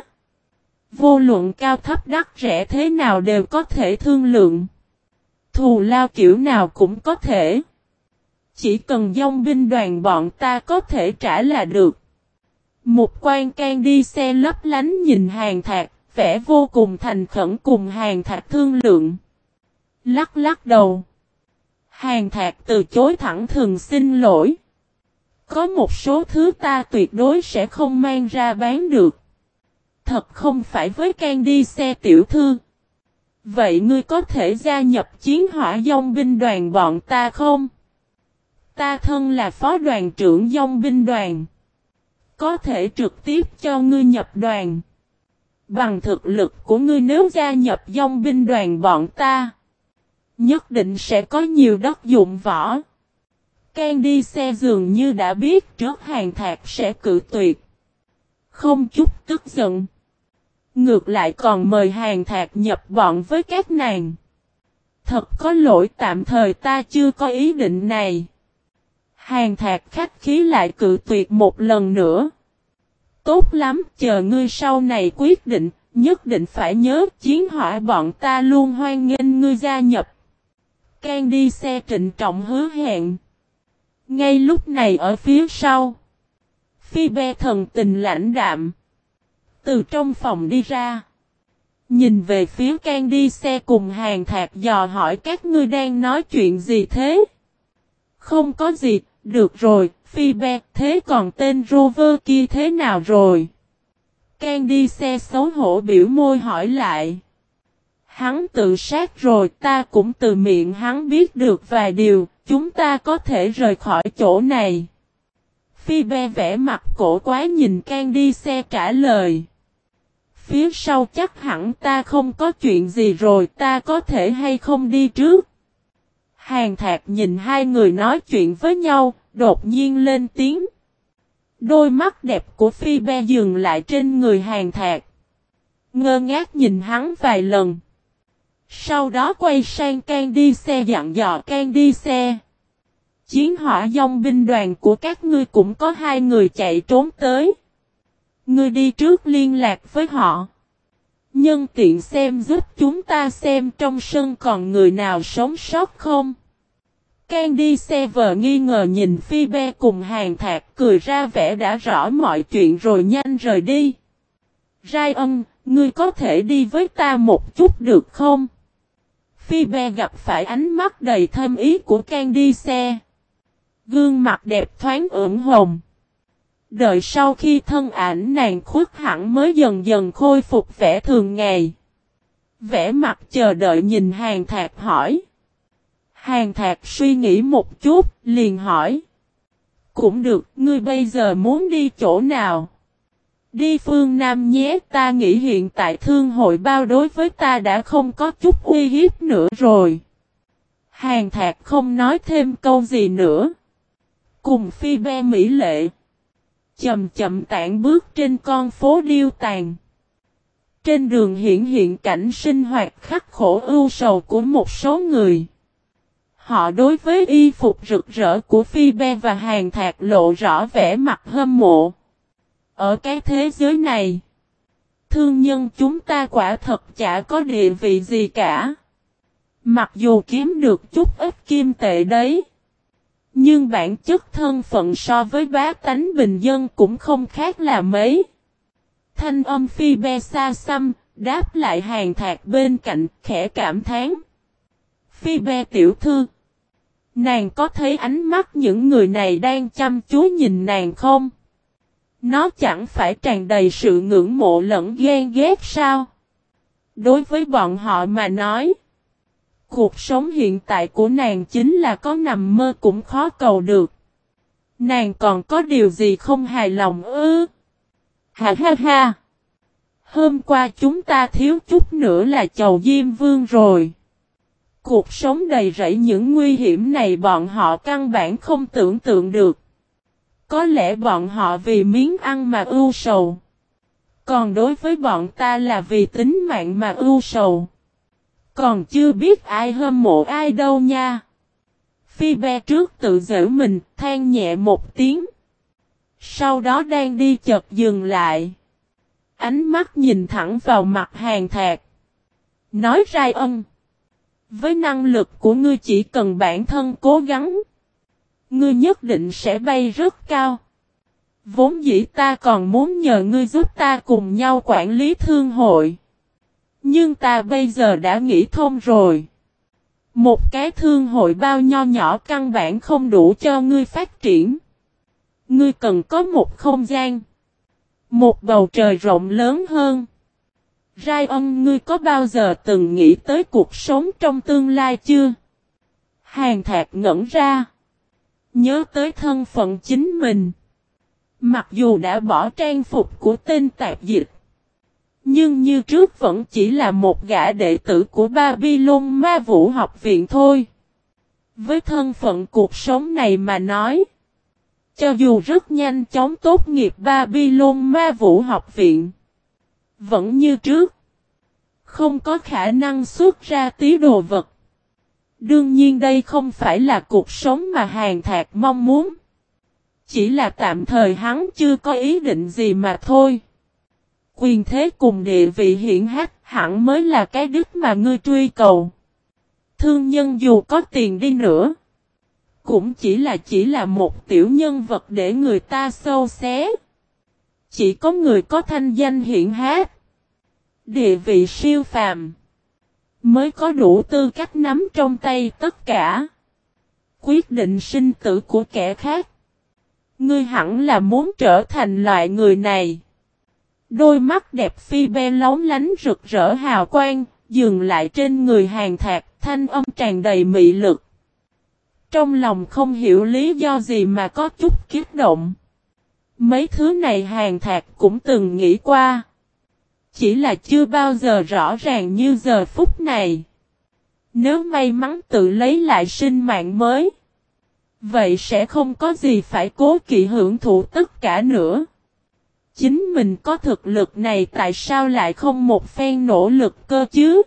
Vô luận cao thấp đắt rẻ thế nào đều có thể thương lượng. Thù lao kiểu nào cũng có thể. Chỉ cần dòng binh đoàn bọn ta có thể trả là được. Một quan can đi xe lấp lánh nhìn Hàn Thạc, vẻ vô cùng thành khẩn cùng Hàn Thạc thương lượng. Lắc lắc đầu. Hàn Thạc từ chối thẳng thừng xin lỗi. Có một số thứ ta tuyệt đối sẽ không mang ra bán được. Thật không phải với Candy xe tiểu thư. Vậy ngươi có thể gia nhập chiến hỏa dòng binh đoàn bọn ta không? Ta thân là phó đoàn trưởng dòng binh đoàn. Có thể trực tiếp cho ngươi nhập đoàn. Bằng thực lực của ngươi nếu gia nhập dòng binh đoàn bọn ta, nhất định sẽ có nhiều đất dụng võ. Candy xe dường như đã biết trước Hàn Thạc sẽ cự tuyệt. Không chút tức giận. Ngược lại còn mời Hàn Thạc nhập bọn với các nàng. Thật có lỗi tạm thời ta chưa có ý định này. Hàn Thạc khách khí lại cự tuyệt một lần nữa. Tốt lắm, chờ ngươi sau này quyết định, nhất định phải nhớ chiến hỏa bọn ta luôn hoan nghênh ngươi gia nhập. Candy xe trịnh trọng hứa hẹn. Ngay lúc này ở phía sau, Phi Be thần tình lãnh đạm từ trong phòng đi ra. Nhìn về phía Candy xe cùng Hàn Thạc dò hỏi các ngươi đang nói chuyện gì thế? Không có gì, được rồi, Phi Be, thế còn tên Rover kia thế nào rồi? Candy xe xấu hổ biểu môi hỏi lại. Hắn tự sát rồi, ta cũng từ miệng hắn biết được vài điều, chúng ta có thể rời khỏi chỗ này. Phi Be vẽ mặt cổ quái nhìn Candy xe trả lời. Phía sau chắc hẳn ta không có chuyện gì rồi, ta có thể hay không đi trước? Hàn Thạc nhìn hai người nói chuyện với nhau, đột nhiên lên tiếng. Đôi mắt đẹp của Phi Be dừng lại trên người Hàn Thạc. Ngơ ngác nhìn hắn vài lần. Sau đó quay sang Candy xe dặn dò Candy xe. Chiến hỏa dòng binh đoàn của các ngươi cũng có hai người chạy trốn tới. Ngươi đi trước liên lạc với họ. Nhân tiện xem giúp chúng ta xem trong sân còn người nào sống sót không. Candy xe vờ nghi ngờ nhìn Phi Be cùng Hàn Thạc cười ra vẻ đã rõ mọi chuyện rồi nhanh rời đi. Ryan, ngươi có thể đi với ta một chút được không? Phi Be gặp phải ánh mắt đầy thâm ý của Candy xe. Gương mặt đẹp thoáng ửng hồng. Đợi sau khi thân ảnh nàng khuất hẳn mới dần dần khôi phục vẻ thường ngày. Vẻ mặt chờ đợi nhìn Hàn Thạc hỏi. Hàn Thạc suy nghĩ một chút, liền hỏi. Cũng được, ngươi bây giờ muốn đi chỗ nào? Đi phương Nam nhé, ta nghĩ hiện tại thương hội bao đối với ta đã không có chút uy hiếp nữa rồi. Hàn Thạc không nói thêm câu gì nữa. Cùng Phi Be mỹ lệ. Chậm chậm tản bước trên con phố điêu tàn. Trên đường hiện cảnh sinh hoạt khắc khổ ưu sầu của một số người. Họ đối với y phục rực rỡ của Phi Be và Hàn Thạc lộ rõ vẻ mặt hâm mộ. Ở cái thế giới này, thương nhân chúng ta quả thật chả có địa vị gì cả. Mặc dù kiếm được chút ít kim tệ đấy, nhưng bản chất thân phận so với bá tánh bình dân cũng không khác là mấy. Thanh âm Phi Be xa xăm, đáp lại Hàn Thạc bên cạnh, khẽ cảm thán. Phi Be tiểu thư, nàng có thấy ánh mắt những người này đang chăm chú nhìn nàng không? Nó chẳng phải tràn đầy sự ngưỡng mộ lẫn ghen ghét sao? Đối với bọn họ mà nói, cuộc sống hiện tại của nàng chính là có nằm mơ cũng khó cầu được. Nàng còn có điều gì không hài lòng ư? Ha ha ha! Hôm qua chúng ta thiếu chút nữa là chầu Diêm Vương rồi. Cuộc sống đầy rẫy những nguy hiểm này bọn họ căn bản không tưởng tượng được. Có lẽ bọn họ vì miếng ăn mà ưu sầu. Còn đối với bọn ta là vì tính mạng mà ưu sầu. Còn chưa biết ai hâm mộ ai đâu nha. Phi Be trước tự giễu mình, than nhẹ một tiếng. Sau đó đang đi chợt dừng lại. Ánh mắt nhìn thẳng vào mặt Hàn Thạc. Nói Rai Ân. Với năng lực của ngươi chỉ cần bản thân cố gắng. Ngươi nhất định sẽ bay rất cao. Vốn dĩ ta còn muốn nhờ ngươi giúp ta cùng nhau quản lý thương hội. Nhưng ta bây giờ đã nghĩ thông rồi. Một cái thương hội bao nho nhỏ căn bản không đủ cho ngươi phát triển. Ngươi cần có một không gian. Một bầu trời rộng lớn hơn. Rai Ân, ngươi có bao giờ từng nghĩ tới cuộc sống trong tương lai chưa? Hàn Thạc ngẩn ra. Nhớ tới thân phận chính mình. Mặc dù đã bỏ trang phục của tên tạp dịch. Nhưng như trước vẫn chỉ là một gã đệ tử của Babylon Ma Vũ học viện thôi. Với thân phận cuộc sống này mà nói. Cho dù rất nhanh chóng tốt nghiệp Babylon Ma Vũ học viện. Vẫn như trước. Không có khả năng xuất ra tí đồ vật. Đương nhiên đây không phải là cuộc sống mà Hàn Thạc mong muốn. Chỉ là tạm thời hắn chưa có ý định gì mà thôi. Quyền thế cùng địa vị hiển hách hẳn mới là cái đích mà ngươi truy cầu. Thương nhân dù có tiền đi nữa. Cũng chỉ là một tiểu nhân vật để người ta xâu xé. Chỉ có người có thanh danh hiển hách. Địa vị siêu phàm. Mới có đủ tư cách nắm trong tay tất cả. Quyết định sinh tử của kẻ khác. Ngươi hẳn là muốn trở thành loại người này. Đôi mắt đẹp Phi Be lóng lánh rực rỡ hào quang, dừng lại trên người Hàn Thạc, thanh âm tràn đầy mị lực. Trong lòng không hiểu lý do gì mà có chút kích động. Mấy thứ này Hàn Thạc cũng từng nghĩ qua. Chỉ là chưa bao giờ rõ ràng như giờ phút này. Nếu may mắn tự lấy lại sinh mạng mới. Vậy sẽ không có gì phải cố kỵ hưởng thụ tất cả nữa. Chính mình có thực lực này tại sao lại không một phen nỗ lực cơ chứ?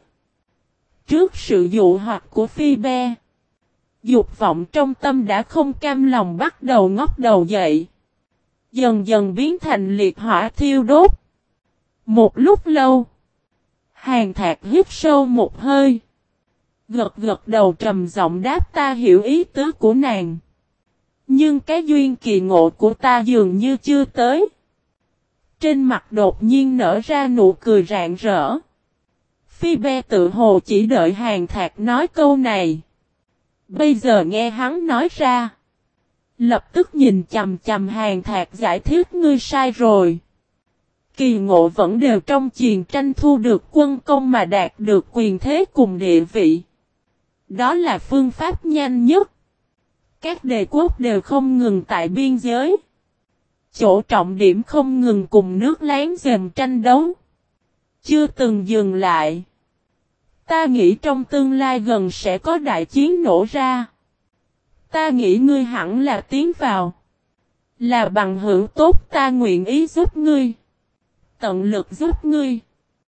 Trước sự dụ hoặc của Phi Be. Dục vọng trong tâm đã không cam lòng bắt đầu ngóc đầu dậy. Dần dần biến thành liệt hỏa thiêu đốt. Một lúc lâu. Hàn Thạc hít sâu một hơi. Gật gật đầu trầm giọng đáp ta hiểu ý tứ của nàng. Nhưng cái duyên kỳ ngộ của ta dường như chưa tới. Trên mặt đột nhiên nở ra nụ cười rạng rỡ. Phi Be tự hồ chỉ đợi Hàn Thạc nói câu này. Bây giờ nghe hắn nói ra. Lập tức nhìn chầm chầm Hàn Thạc giải thích ngươi sai rồi. Kỳ ngộ vẫn đều trong chiến tranh thu được quân công mà đạt được quyền thế cùng địa vị. Đó là phương pháp nhanh nhất. Các đệ quốc đều không ngừng tại biên giới. Chỗ trọng điểm không ngừng cùng nước láng giềng tranh đấu. Chưa từng dừng lại. Ta nghĩ trong tương lai gần sẽ có đại chiến nổ ra. Ta nghĩ ngươi hẳn là tiến vào. Là bằng hữu tốt ta nguyện ý giúp ngươi. Tận lực giúp ngươi.